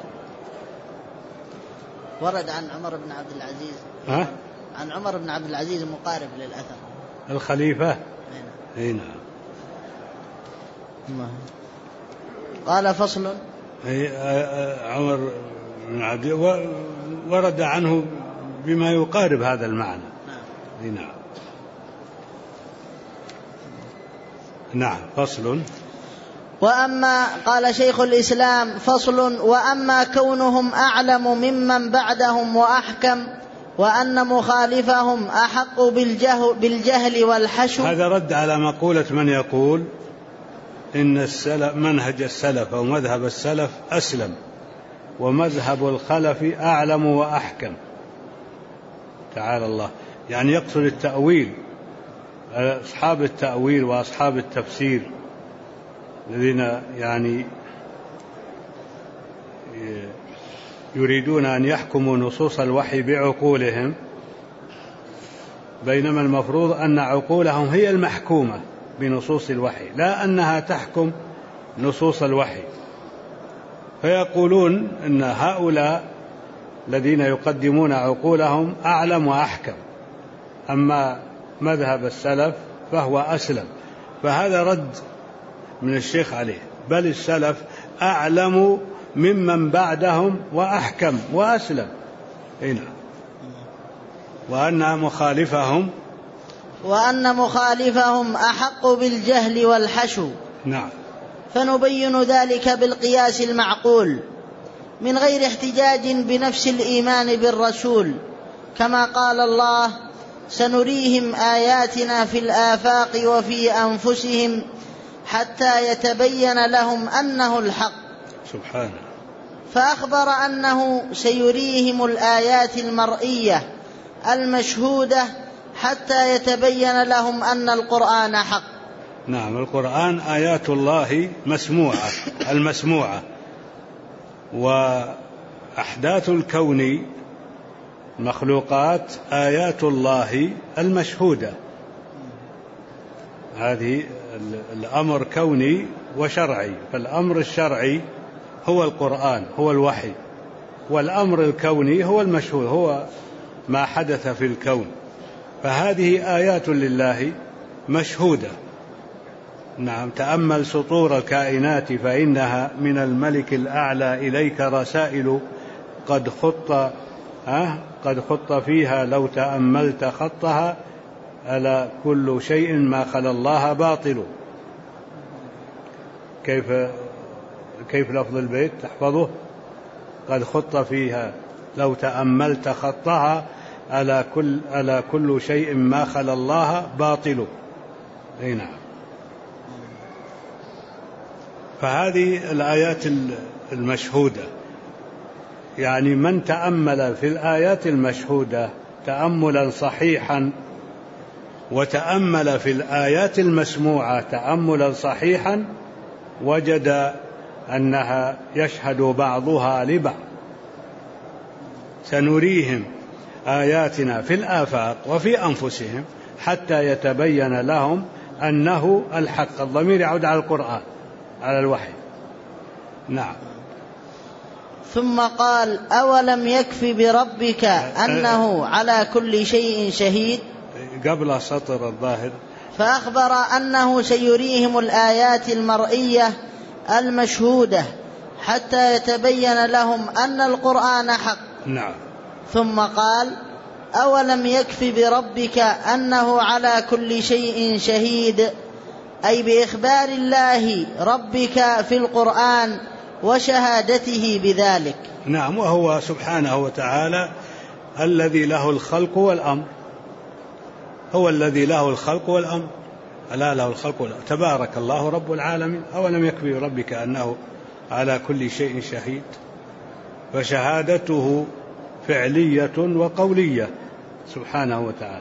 ورد عن عمر بن عبد العزيز عن عمر بن عبد العزيز مقارب للأثر الخليفة. نعم. قال فصل. عمر بن عبد ورد عنه بما يقارب هذا المعنى. نعم. نعم. فصل. وأما قال شيخ الإسلام فصل: وأما كونهم أعلم ممن بعدهم وأحكم، وأن مخالفهم أحق بالجهل والحشو. هذا رد على مقولة من يقول إن منهج السلف أو مذهب السلف أسلم، ومذهب الخلف أعلم وأحكم. تعالى الله، يعني يقصد التأويل، أصحاب التأويل وأصحاب التفسير الذين يعني يريدون أن يحكموا نصوص الوحي بعقولهم، بينما المفروض أن عقولهم هي المحكومة بنصوص الوحي، لا أنها تحكم نصوص الوحي. فيقولون أن هؤلاء الذين يقدمون عقولهم أعلم وأحكم، أما مذهب السلف فهو أسلم. فهذا رد من الشيخ عليه، بل السلف أعلم ممن بعدهم وأحكم وأسلم. هنا وأن مخالفهم أحق بالجهل والحشو. نعم. فنبين ذلك بالقياس المعقول من غير احتجاج بنفس الإيمان بالرسول، كما قال الله: سنريهم آياتنا في الآفاق وفي أنفسهم حتى يتبين لهم أنه الحق. سبحانه. فأخبر أنه سيريهم الآيات المرئية المشهودة حتى يتبين لهم أن القرآن حق. نعم، القرآن آيات الله مسموعة المسموعة، وأحداث الكون مخلوقات آيات الله المشهودة. هذه الأمر كوني وشرعي، فالأمر الشرعي هو القرآن، هو الوحي، والأمر الكوني هو المشهود، هو ما حدث في الكون. فهذه آيات لله مشهودة. نعم. تأمل سطور الكائنات فإنها من الملك الأعلى إليك رسائل قد خط فيها لو تأملت خطها، ألا كل شيء ما خلا الله باطل. كيف لفظ البيت تحفظه؟ قد خط فيها لو تأملت خطها، ألا كل شيء ما خلا الله باطل. نعم. فهذه الآيات المشهودة، يعني من تأمل في الآيات المشهودة تأملا صحيحا، وتأمل في الآيات المسموعة تأملا صحيحا، وجد أنها يشهد بعضها لبعض. سنريهم آياتنا في الآفاق وفي أنفسهم حتى يتبين لهم أنه الحق. الضمير يعود على القرآن، على الوحي. نعم. ثم قال: أولم يكف بربك أنه على كل شيء شهيد؟ قبل سطر الظاهر. فأخبر أنه سيريهم الآيات المرئية المشهودة حتى يتبين لهم أن القرآن حق. نعم. ثم قال: أولم يكف بربك أنه على كل شيء شهيد، أي بإخبار الله ربك في القرآن وشهادته بذلك. نعم، وهو سبحانه وتعالى الذي له الخلق والأمر، هو الذي له الخلق والأمر، ألا له الخلق والأمر، تبارك الله رب العالمين. أولم يكف بربك أنه على كل شيء شهيد، فشهادته فعلية وقولية سبحانه وتعالى.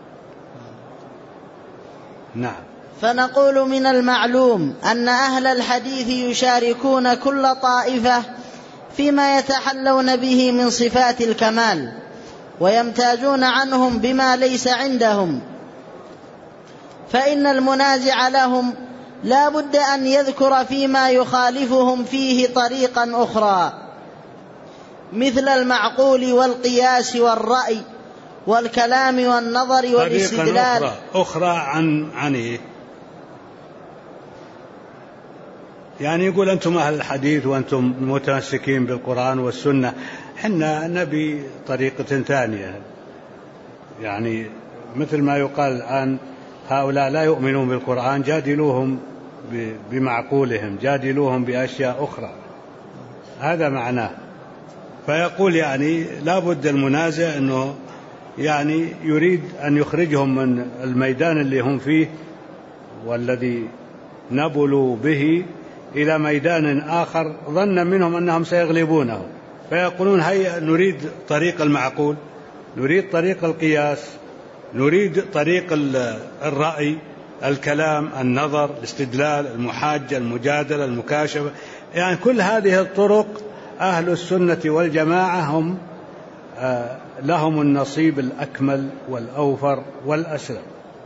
نعم. فنقول: من المعلوم أن أهل الحديث يشاركون كل طائفة فيما يتحلون به من صفات الكمال، ويمتازون عنهم بما ليس عندهم، فإن المنازع لهم لا بد أن يذكر فيما يخالفهم فيه طريقا أخرى، مثل المعقول والقياس والرأي والكلام والنظر والاستدلال. أخرى عن إيه؟ يعني يقول أنتم أهل الحديث وأنتم متمسكين بالقرآن والسنة، حنا نبي طريقة ثانية. يعني مثل ما يقال الآن: هؤلاء لا يؤمنون بالقرآن، جادلوهم بمعقولهم، جادلوهم بأشياء أخرى. هذا معناه. فيقول يعني لا بد المنازع أنه يعني يريد أن يخرجهم من الميدان اللي هم فيه والذي نبلوا به إلى ميدان آخر ظن منهم أنهم سيغلبونه، فيقولون: هيا نريد طريق المعقول، نريد طريق القياس، نريد طريق الرأي، الكلام، النظر، الاستدلال، المحاجة، المجادلة، المكاشفة. يعني كل هذه الطرق أهل السنة والجماعة هم لهم النصيب الأكمل والأوفر والأسلم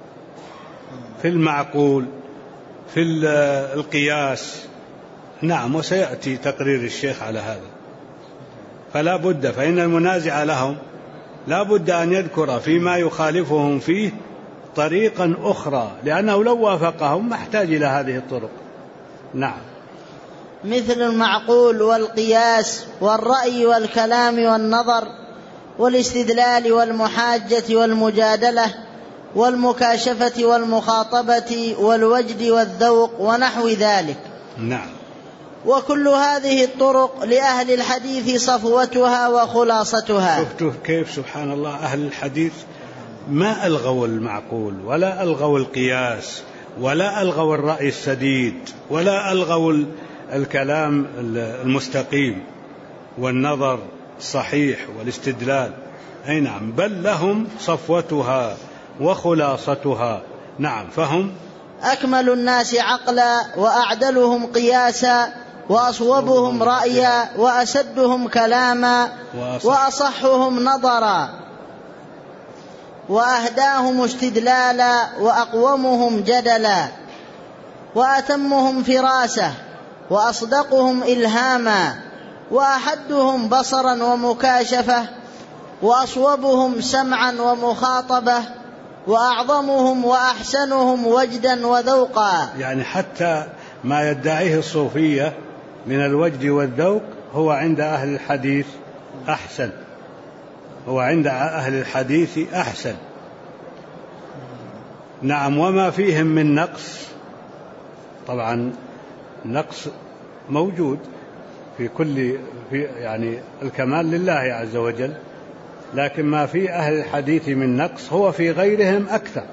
في المعقول، في القياس. نعم، وسيأتي تقرير الشيخ على هذا. فلا بد، فإن المنازع لهم لا بد أن يذكر فيما يخالفهم فيه طريقا أخرى، لأنه لو وافقهم ما احتاج إلى هذه الطرق. نعم. مثل المعقول والقياس والرأي والكلام والنظر والاستدلال والمحاجة والمجادلة والمكاشفة والمخاطبة والوجد والذوق ونحو ذلك. نعم. وكل هذه الطرق لأهل الحديث صفوتها وخلاصتها. شفتوا كيف سبحان الله أهل الحديث ما ألغوا المعقول ولا ألغوا القياس ولا ألغوا الرأي السديد ولا ألغوا الكلام المستقيم والنظر الصحيح والاستدلال. أي نعم، بل لهم صفوتها وخلاصتها. نعم، فهم أكمل الناس عقلا وأعدلهم قياسا وأصوبهم رأيا وأسدهم كلاما وأصحهم نظرا وأهداهم استدلالا وأقومهم جدلا وأتمهم فراسة وأصدقهم إلهاما وأحدهم بصرا ومكاشفة وأصوبهم سمعا ومخاطبة وأعظمهم وأحسنهم وجدا وذوقا. يعني حتى ما يدعيه الصوفية من الوجد والذوق هو عند أهل الحديث أحسن، هو عند أهل الحديث أحسن. نعم. وما فيهم من نقص، طبعا نقص موجود في يعني الكمال لله عز وجل، لكن ما في أهل الحديث من نقص هو في غيرهم أكثر،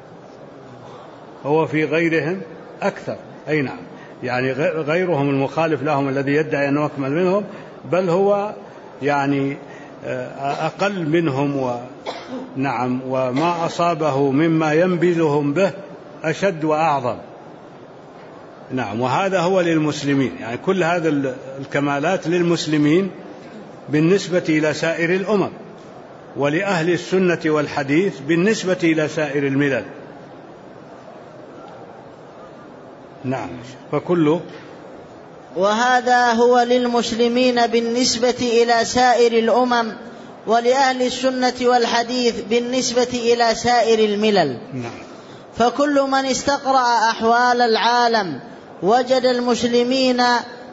هو في غيرهم أكثر. أي نعم، يعني غيرهم المخالف لهم الذي يدعي أنه أكمل منهم بل هو يعني أقل منهم، نعم، وما أصابه مما ينبذهم به أشد وأعظم. نعم. وهذا هو للمسلمين، يعني كل هذا الكمالات للمسلمين بالنسبة إلى سائر الأمم، ولأهل السنة والحديث بالنسبة إلى سائر الملل. نعم. فكله وهذا هو للمسلمين بالنسبة إلى سائر الأمم، ولأهل السنة والحديث بالنسبة إلى سائر الملل. فكل من استقرأ أحوال العالم وجد المسلمين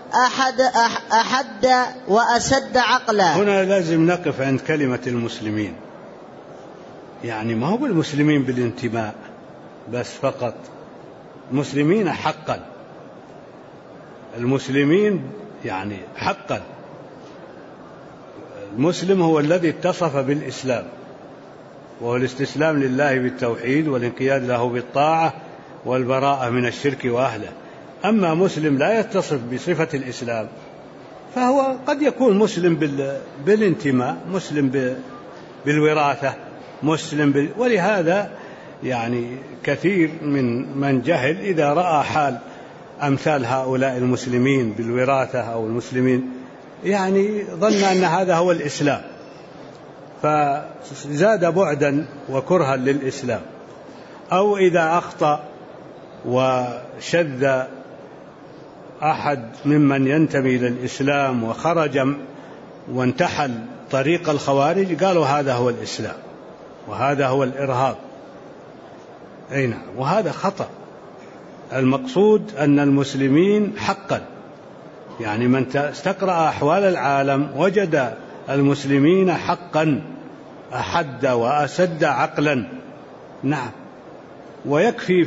أحد وأسد عقلا. هنا لازم نقف عند كلمة المسلمين، يعني ما هو المسلمين بالانتماء بس فقط، مسلمين حقا، المسلمين يعني حقا. المسلم هو الذي اتصف بالإسلام، وهو الاستسلام لله بالتوحيد والانقياد له بالطاعة والبراءة من الشرك وأهله. أما مسلم لا يتصف بصفة الإسلام فهو قد يكون مسلم بالانتماء، مسلم بالوراثة، مسلم ولهذا يعني كثير من جهل إذا رأى حال أمثال هؤلاء المسلمين بالوراثة أو المسلمين يعني ظن أن هذا هو الإسلام، فزاد بعدا وكرها للإسلام. أو إذا أخطأ وشذ أحد ممن ينتمي إلى الإسلام وخرج وانتحل طريق الخوارج قالوا هذا هو الإسلام وهذا هو الإرهاب. أي نعم، وهذا خطأ. المقصود أن المسلمين حقا، يعني من استقرأ أحوال العالم وجد المسلمين حقا أحد وأسد عقلا. نعم، ويكفي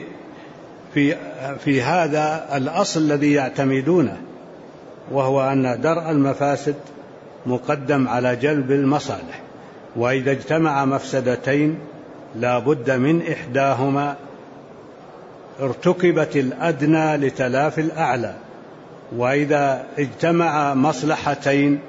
في هذا الأصل الذي يعتمدونه، وهو أن درء المفاسد مقدم على جلب المصالح، وإذا اجتمع مفسدتين لا بد من إحداهما ارتكبت الأدنى لتلافي الأعلى، وإذا اجتمع مصلحتين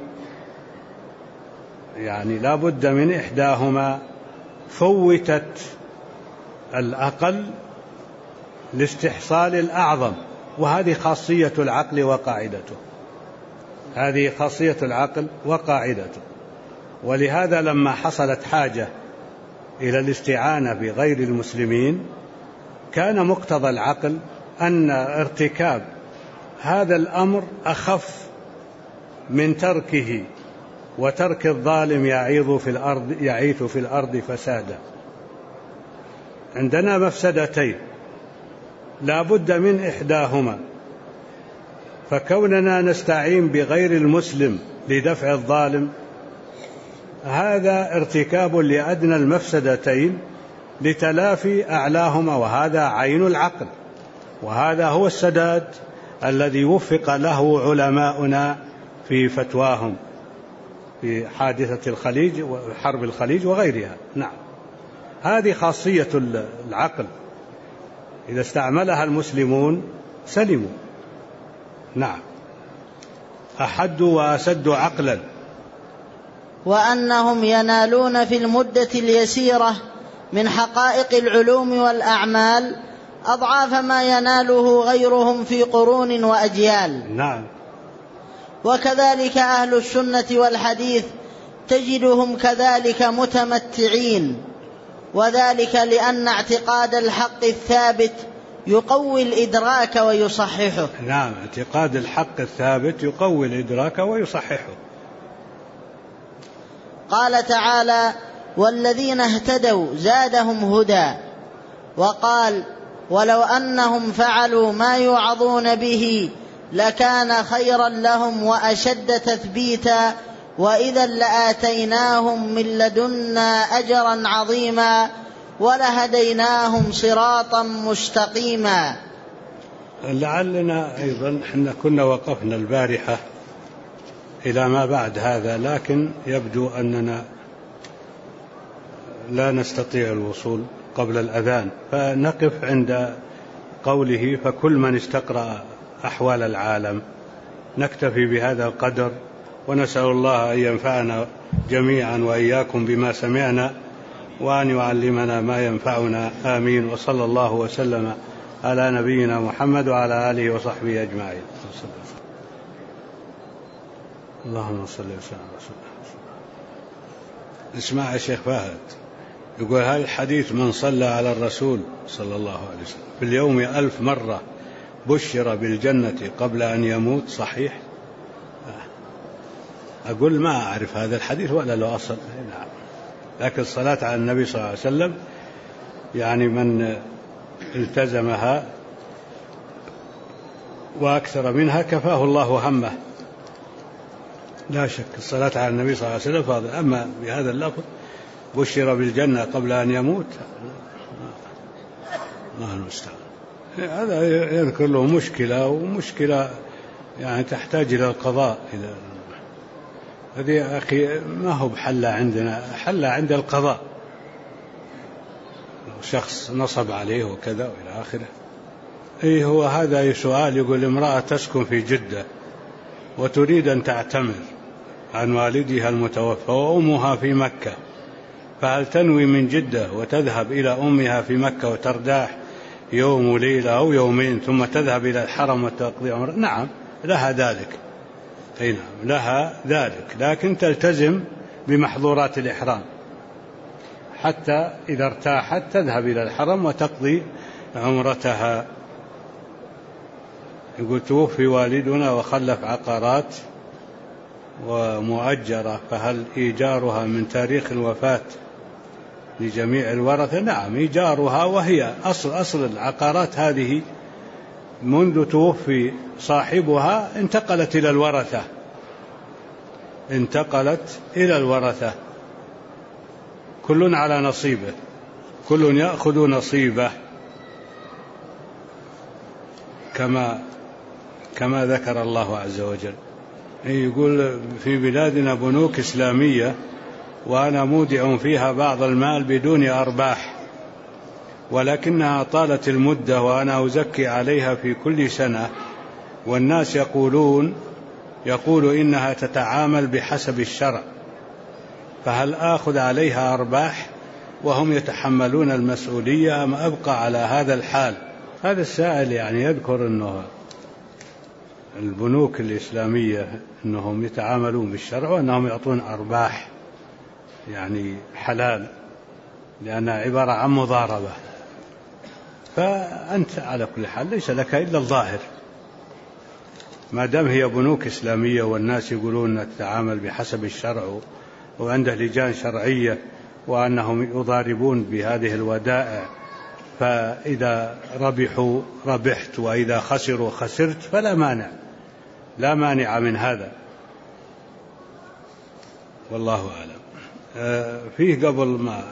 يعني لا بد من إحداهما فوتت الأقل لاستحصال الأعظم. وهذه خاصية العقل وقاعدته، هذه خاصية العقل وقاعدته. ولهذا لما حصلت حاجة إلى الاستعانة بغير المسلمين كان مقتضى العقل أن ارتكاب هذا الأمر أخف من تركه، وترك الظالم يعيث في الأرض فسادا. عندنا مفسدتين لا بد من إحداهما، فكوننا نستعين بغير المسلم لدفع الظالم هذا ارتكاب لأدنى المفسدتين لتلافي أعلاهما، وهذا عين العقل، وهذا هو السداد الذي وفق له علماؤنا في فتواهم في حادثة الخليج وحرب الخليج وغيرها. نعم، هذه خاصية العقل، إذا استعملها المسلمون سلموا. نعم، أحدوا وأسدوا عقلا. وأنهم ينالون في المدة اليسيرة من حقائق العلوم والأعمال أضعاف ما يناله غيرهم في قرون وأجيال. نعم. وكذلك أهل السنة والحديث تجدهم كذلك متمتعين، وذلك لأن اعتقاد الحق الثابت يقوي الإدراك ويصححه. نعم، اعتقاد الحق الثابت يقوي الإدراك ويصححه. قال تعالى: والذين اهتدوا زادهم هدى. وقال: ولو أنهم فعلوا ما يوعظون به لكان خيرا لهم وأشد تثبيتا وإذا لآتيناهم من لدنا أجرا عظيما ولهديناهم صراطا مستقيما. لعلنا أيضا حنا كنا وقفنا البارحة إلى ما بعد هذا، لكن يبدو أننا لا نستطيع الوصول قبل الأذان، فنقف عند قوله: فكل من استقرأ أحوال العالم. نكتفي بهذا القدر، ونسأل الله أن ينفعنا جميعا وإياكم بما سمعنا، وأن يعلمنا ما ينفعنا. آمين. وصلى الله وسلم على نبينا محمد وعلى آله وصحبه أجمعين. اللهم صل وسلم على رسول الله. اسمع يا شيخ فهد، يقول: هذا الحديث من صلى على الرسول صلى الله عليه وسلم في اليوم 1000 مرة بشر بالجنة قبل أن يموت صحيح؟ أقول ما أعرف هذا الحديث ولا له أصل. نعم. لكن الصلاة على النبي صلى الله عليه وسلم يعني من التزمها وأكثر منها كفاه الله همه، لا شك. الصلاة على النبي صلى الله عليه وسلم فاضل. أما بهذا اللفظ بشر بالجنة قبل أن يموت، الله المستعان. هذا يذكر له مشكلة، ومشكلة يعني تحتاج إلى القضاء. هذه يا أخي ما هو بحل عندنا، حل عند القضاء. شخص نصب عليه وكذا وإلى آخره. إيه هو هذا سؤال. يقول امرأة تسكن في جدة وتريد أن تعتمر عن والدها المتوفى وأمها في مكة، فهل تنوي من جدة وتذهب إلى أمها في مكة وترداح يوم وليلة أو يومين ثم تذهب إلى الحرم وتقضي عمرة؟ نعم لها ذلك، أي نعم لها ذلك، لكن تلتزم بمحظورات الإحرام حتى إذا ارتاحت تذهب إلى الحرم وتقضي عمرتها. يقول توفي والدنا وخلف عقارات ومؤجرة، فهل إيجارها من تاريخ الوفاة لجميع الورثة؟ نعم إيجارها، وهي أصل العقارات هذه منذ توفي صاحبها انتقلت إلى الورثة، كل على نصيبه، كل يأخذ نصيبه كما ذكر الله عز وجل. يقول في بلادنا بنوك إسلامية وأنا مودع فيها بعض المال بدون أرباح، ولكنها طالت المدة وأنا أزكي عليها في كل سنة، والناس يقول إنها تتعامل بحسب الشرع، فهل آخذ عليها أرباح وهم يتحملون المسؤولية أم أبقى على هذا الحال؟ هذا السائل يعني يذكر أنه البنوك الإسلامية أنهم يتعاملون بالشرع وأنهم يعطون أرباح يعني حلال، لأنها عبارة عن مضاربة. فأنت على كل حال ليس لك إلا الظاهر، ما دام هي بنوك إسلامية والناس يقولون أنها تتعامل بحسب الشرع وعنده لجان شرعية وأنهم يضاربون بهذه الودائع، فإذا ربحوا ربحت وإذا خسروا خسرت، فلا مانع، لا مانع من هذا، والله أعلم. فيه قبل ما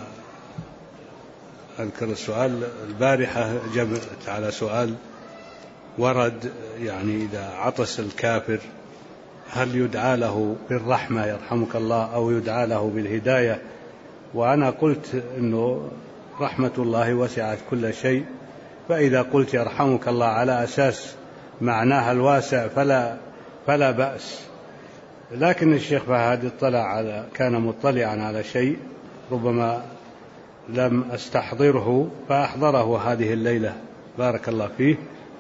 أذكر السؤال البارحة جبت على سؤال ورد، يعني إذا عطس الكافر هل يدعى له بالرحمة يرحمك الله أو يدعى له بالهداية؟ وأنا قلت أنه رحمة الله وسعت كل شيء، فإذا قلت يرحمك الله على أساس معناها الواسع فلا بأس. لكن الشيخ فهد كان مطلعا على شيء ربما لم أستحضره فأحضره هذه الليلة، بارك الله فيه،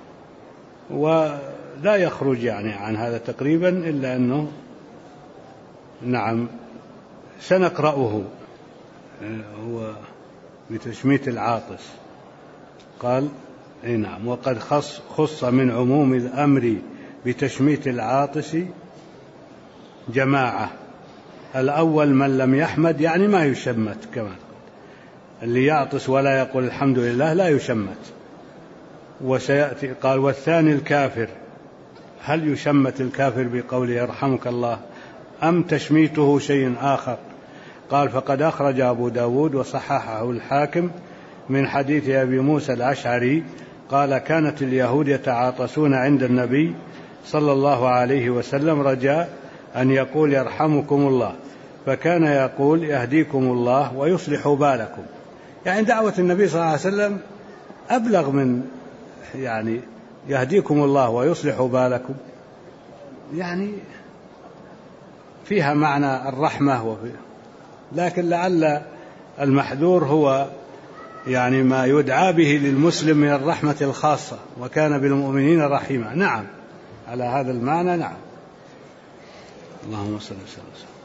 ولا يخرج يعني عن هذا تقريبا إلا أنه نعم سنقرأه. هو بتشميت العاطس قال نعم وقد خص من عموم الأمر بتشميت العاطس جماعة. الأول من لم يحمد يعني ما يشمت، كمان اللي يعطس ولا يقول الحمد لله لا يشمت. وسيأتي قال والثاني الكافر، هل يشمت الكافر بقول يرحمك الله أم تشميته شيء آخر؟ قال فقد أخرج أبو داود وصححه الحاكم من حديث أبي موسى الأشعري قال كانت اليهود يتعاطسون عند النبي صلى الله عليه وسلم رجاء أن يقول يرحمكم الله، فكان يقول يهديكم الله ويصلح بالكم. يعني دعوة النبي صلى الله عليه وسلم أبلغ من يعني يهديكم الله ويصلح بالكم، يعني فيها معنى الرحمة لكن لعل المحذور هو يعني ما يدعى به للمسلم من الرحمة الخاصة، وكان بالمؤمنين رحيما. نعم على هذا المعنى نعم. اللهم صل وسلم.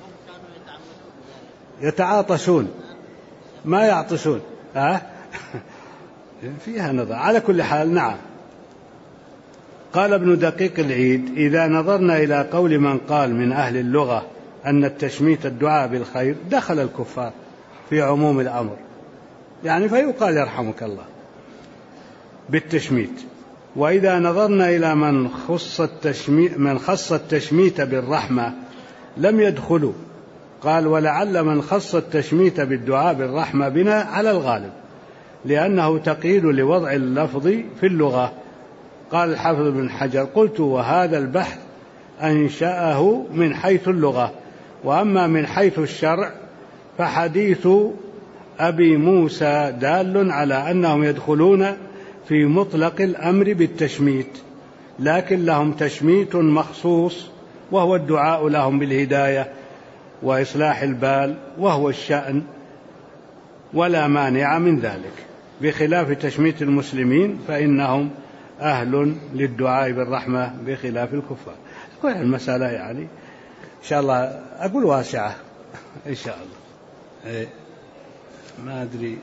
يتعاطسون ما يعطسون فيها نظر. على كل حال نعم قال ابن دقيق العيد: إذا نظرنا إلى قول من قال من أهل اللغة أن التشميت الدعاء بالخير دخل الكفار في عموم الأمر، يعني فيقال يرحمك الله بالتشميت. وإذا نظرنا إلى من خص التشميت بالرحمة لم يدخلوا، قال: ولعل من خص التشميت بالدعاء بالرحمة بناء على الغالب، لأنه تقييد لوضع اللفظ في اللغة. قال الحافظ بن حجر: قلت: وهذا البحث أنشأه من حيث اللغة، وأما من حيث الشرع فحديث أبي موسى دال على أنهم يدخلون في مطلق الأمر بالتشميت، لكن لهم تشميت مخصوص وهو الدعاء لهم بالهداية وإصلاح البال، وهو الشأن ولا مانع من ذلك، بخلاف تشميت المسلمين فإنهم أهل للدعاء بالرحمة بخلاف الكفار. المسألة يعني إن شاء الله أقول واسعة إن شاء الله. ما أدري.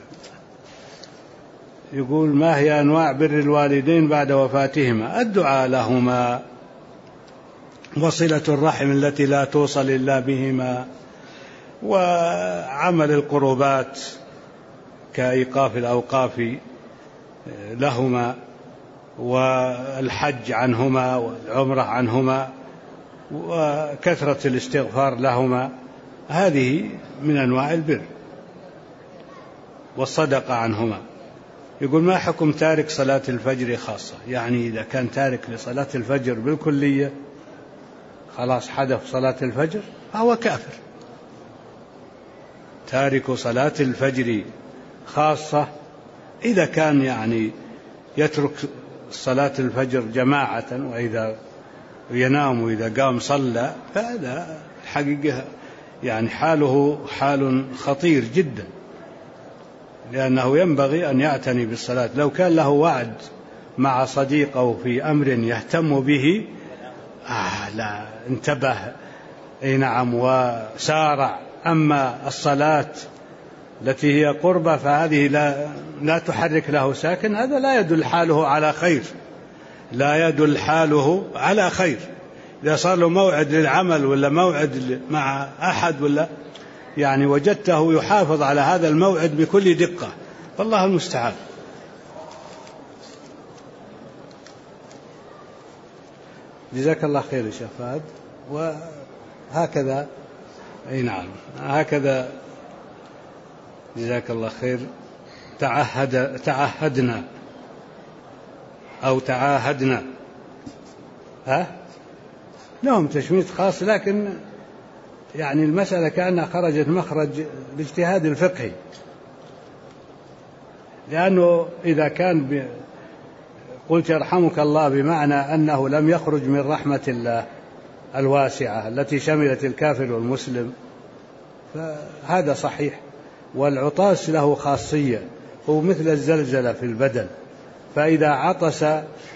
يقول: ما هي أنواع بر الوالدين بعد وفاتهما؟ الدعاء لهما، وصلة الرحم التي لا توصل إلا بهما، وعمل القربات كإيقاف الأوقاف لهما، والحج عنهما، والعمرة عنهما، وكثرة الاستغفار لهما. هذه من أنواع البر، والصدقة عنهما. يقول: ما حكم تارك صلاة الفجر خاصة؟ يعني إذا كان تارك لصلاة الفجر بالكلية، خلاص حدث صلاة الفجر، فهو كافر. تارك صلاة الفجر خاصة إذا كان يعني يترك صلاة الفجر جماعة، وإذا ينام وإذا قام صلى، فهذا الحقيقة يعني حاله حال خطير جدا، لأنه ينبغي أن يعتني بالصلاة. لو كان له وعد مع صديقه في أمر يهتم به، لا انتبه، نعم، وسارع. أما الصلاة التي هي قربة فهذه لا تحرك له ساكن، هذا لا يدل حاله على خير، لا يدل حاله على خير. إذا صار له موعد للعمل ولا موعد مع أحد ولا يعني وجدته يحافظ على هذا الموعد بكل دقة، والله المستعان. جزاك الله خير يا شيخ فهد. وهكذا أي نعم، هكذا جزاك الله خير. تعهدنا أو تعاهدنا لهم تشميت خاص، لكن يعني المسألة كأنها خرجت مخرج الاجتهاد الفقهي، لأنه إذا كان قلت يرحمك الله بمعنى أنه لم يخرج من رحمة الله الواسعة التي شملت الكافر والمسلم، فهذا صحيح. والعطاس له خاصية، هو مثل الزلزلة في البدن، فإذا عطس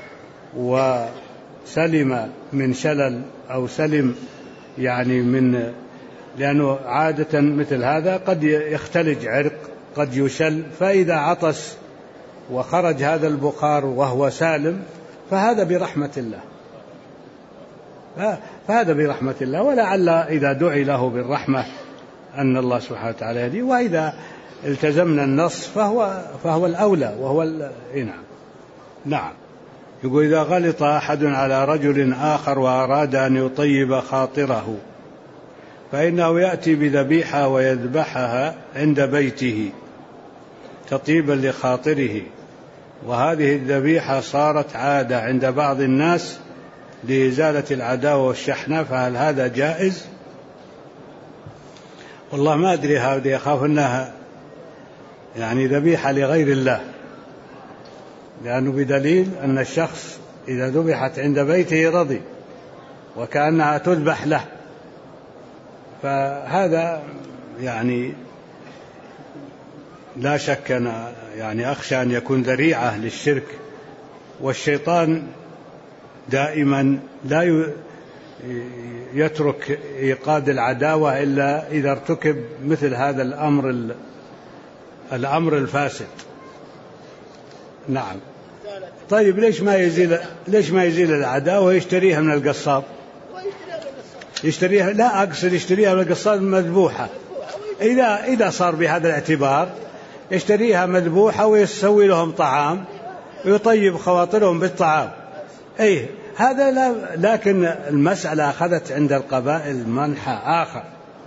وسلم من شلل أو سلم يعني من، لأنه عادة مثل هذا قد يختلج عرق، قد يشل، فإذا عطس وخرج هذا البخار وهو سالم فهذا برحمة الله، فهذا برحمة الله. ولعل إذا دعي له بالرحمة أن الله سبحانه وتعالى يهديه، وإذا التزمنا النص فهو الأولى وهو نعم. يقول: إذا غلط أحد على رجل آخر وأراد أن يطيب خاطره فإنه يأتي بذبيحة ويذبحها عند بيته تطيبا لخاطره، وهذه الذبيحة صارت عادة عند بعض الناس لإزالة العداوة والشحنة، فهل هذا جائز؟ والله ما أدري، هذه أخاف أنها يعني ذبيحة لغير الله، لأنه بدليل أن الشخص إذا ذبحت عند بيته رضي وكأنها تذبح له، فهذا يعني لا شك أنا يعني أخشى أن يكون ذريعة للشرك، والشيطان دائما لا يترك إيقاد العداوة إلا إذا ارتكب مثل هذا الأمر الفاسد. نعم. طيب ليش ما يزيل العداوة ويشتريها من القصاب؟ يشتريها، لا أقصد يشتريها من القصاب مذبوحة. إذا صار بهذا الاعتبار يشتريها مذبوحة ويسوي لهم طعام ويطيب خواطرهم بالطعام. هذا لا، لكن المسألة أخذت عند القبائل منحى آخر،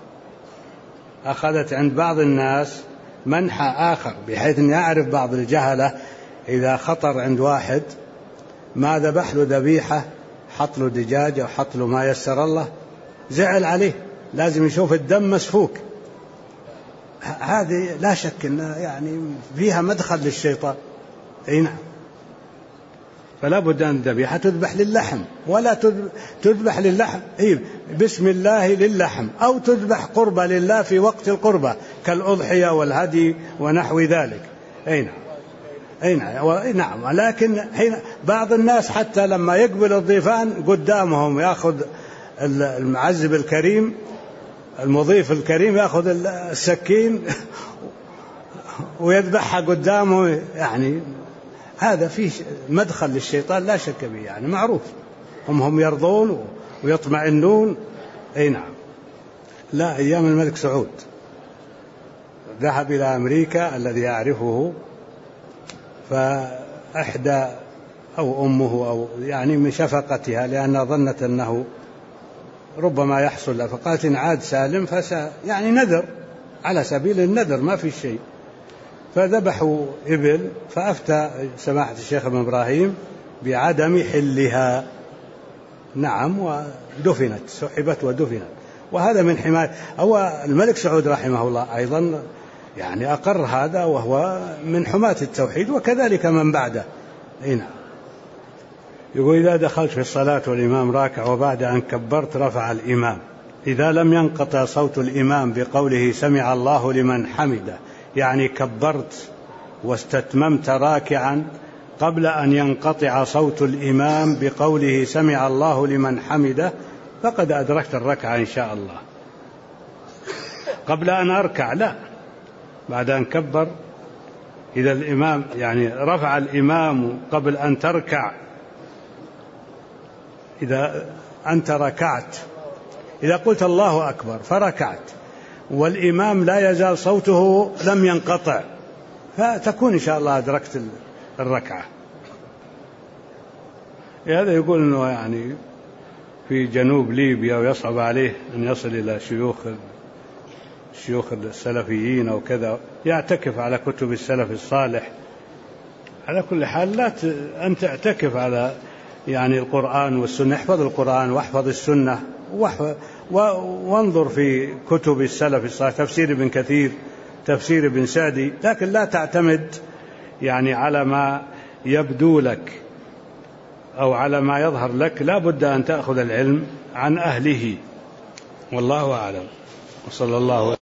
أخذت عند بعض الناس منحى آخر، بحيث أن يعرف بعض الجهلة إذا خطر عند واحد ما ذبح له ذبيحة، حط له دجاج أو حط له ما يسر الله، زعل عليه، لازم يشوف الدم مسفوك. هذه لا شك أن يعني فيها مدخل للشيطان. نعم. فلا بد أن الذبيحة تذبح للحم، ولا تذبح للحم بسم الله للحم، أو تذبح قربة لله في وقت القربة كالأضحية والهدي ونحو ذلك. نعم. لكن حين بعض الناس حتى لما يقبل الضيفان قدامهم يأخذ المعزب الكريم، المضيف الكريم، يأخذ السكين ويذبحها قدامه، يعني هذا فيه مدخل للشيطان لا شك به، يعني معروف. هم يرضون ويطمئنون. نعم. لا، أيام الملك سعود ذهب إلى أمريكا الذي أعرفه، فأحدى أو أمه أو يعني من شفقتها لأنها ظنت أنه ربما يحصل له، فقالت إن عاد سالم يعني نذر، على سبيل النذر ما في شيء. فذبحوا إبل، فأفتى سماحة الشيخ ابن إبراهيم بعدم حلها. نعم. ودفنت، سحبت ودفنت. وهذا من حماية، هو الملك سعود رحمه الله أيضا يعني أقر هذا، وهو من حماة التوحيد، وكذلك من بعده. نعم. يقول إذا دخلت في الصلاة والإمام راكع وبعد أن كبرت رفع الإمام، إذا لم ينقطع صوت الإمام بقوله سمع الله لمن حمده، يعني كبرت واستتممت راكعا قبل أن ينقطع صوت الإمام بقوله سمع الله لمن حمده، فقد أدركت الركعة إن شاء الله. قبل أن أركع لا، بعد أن كبر. إذا الإمام يعني رفع الإمام قبل أن تركع، إذا أنت ركعت، إذا قلت الله أكبر فركعت والإمام لا يزال صوته لم ينقطع، فتكون إن شاء الله أدركت الركعة. هذا يقول أنه يعني في جنوب ليبيا ويصعب عليه أن يصل إلى شيوخ السلفيين أو كذا، يعتكف على كتب السلف الصالح. على كل حال لا أن تعتكف على يعني القرآن والسنة، احفظ القرآن واحفظ السنة وانظر في كتب السلف الصالح، تفسير ابن كثير، تفسير ابن سعدي، لكن لا تعتمد يعني على ما يبدو لك أو على ما يظهر لك، لا بد أن تأخذ العلم عن أهله. والله أعلم. وصلى الله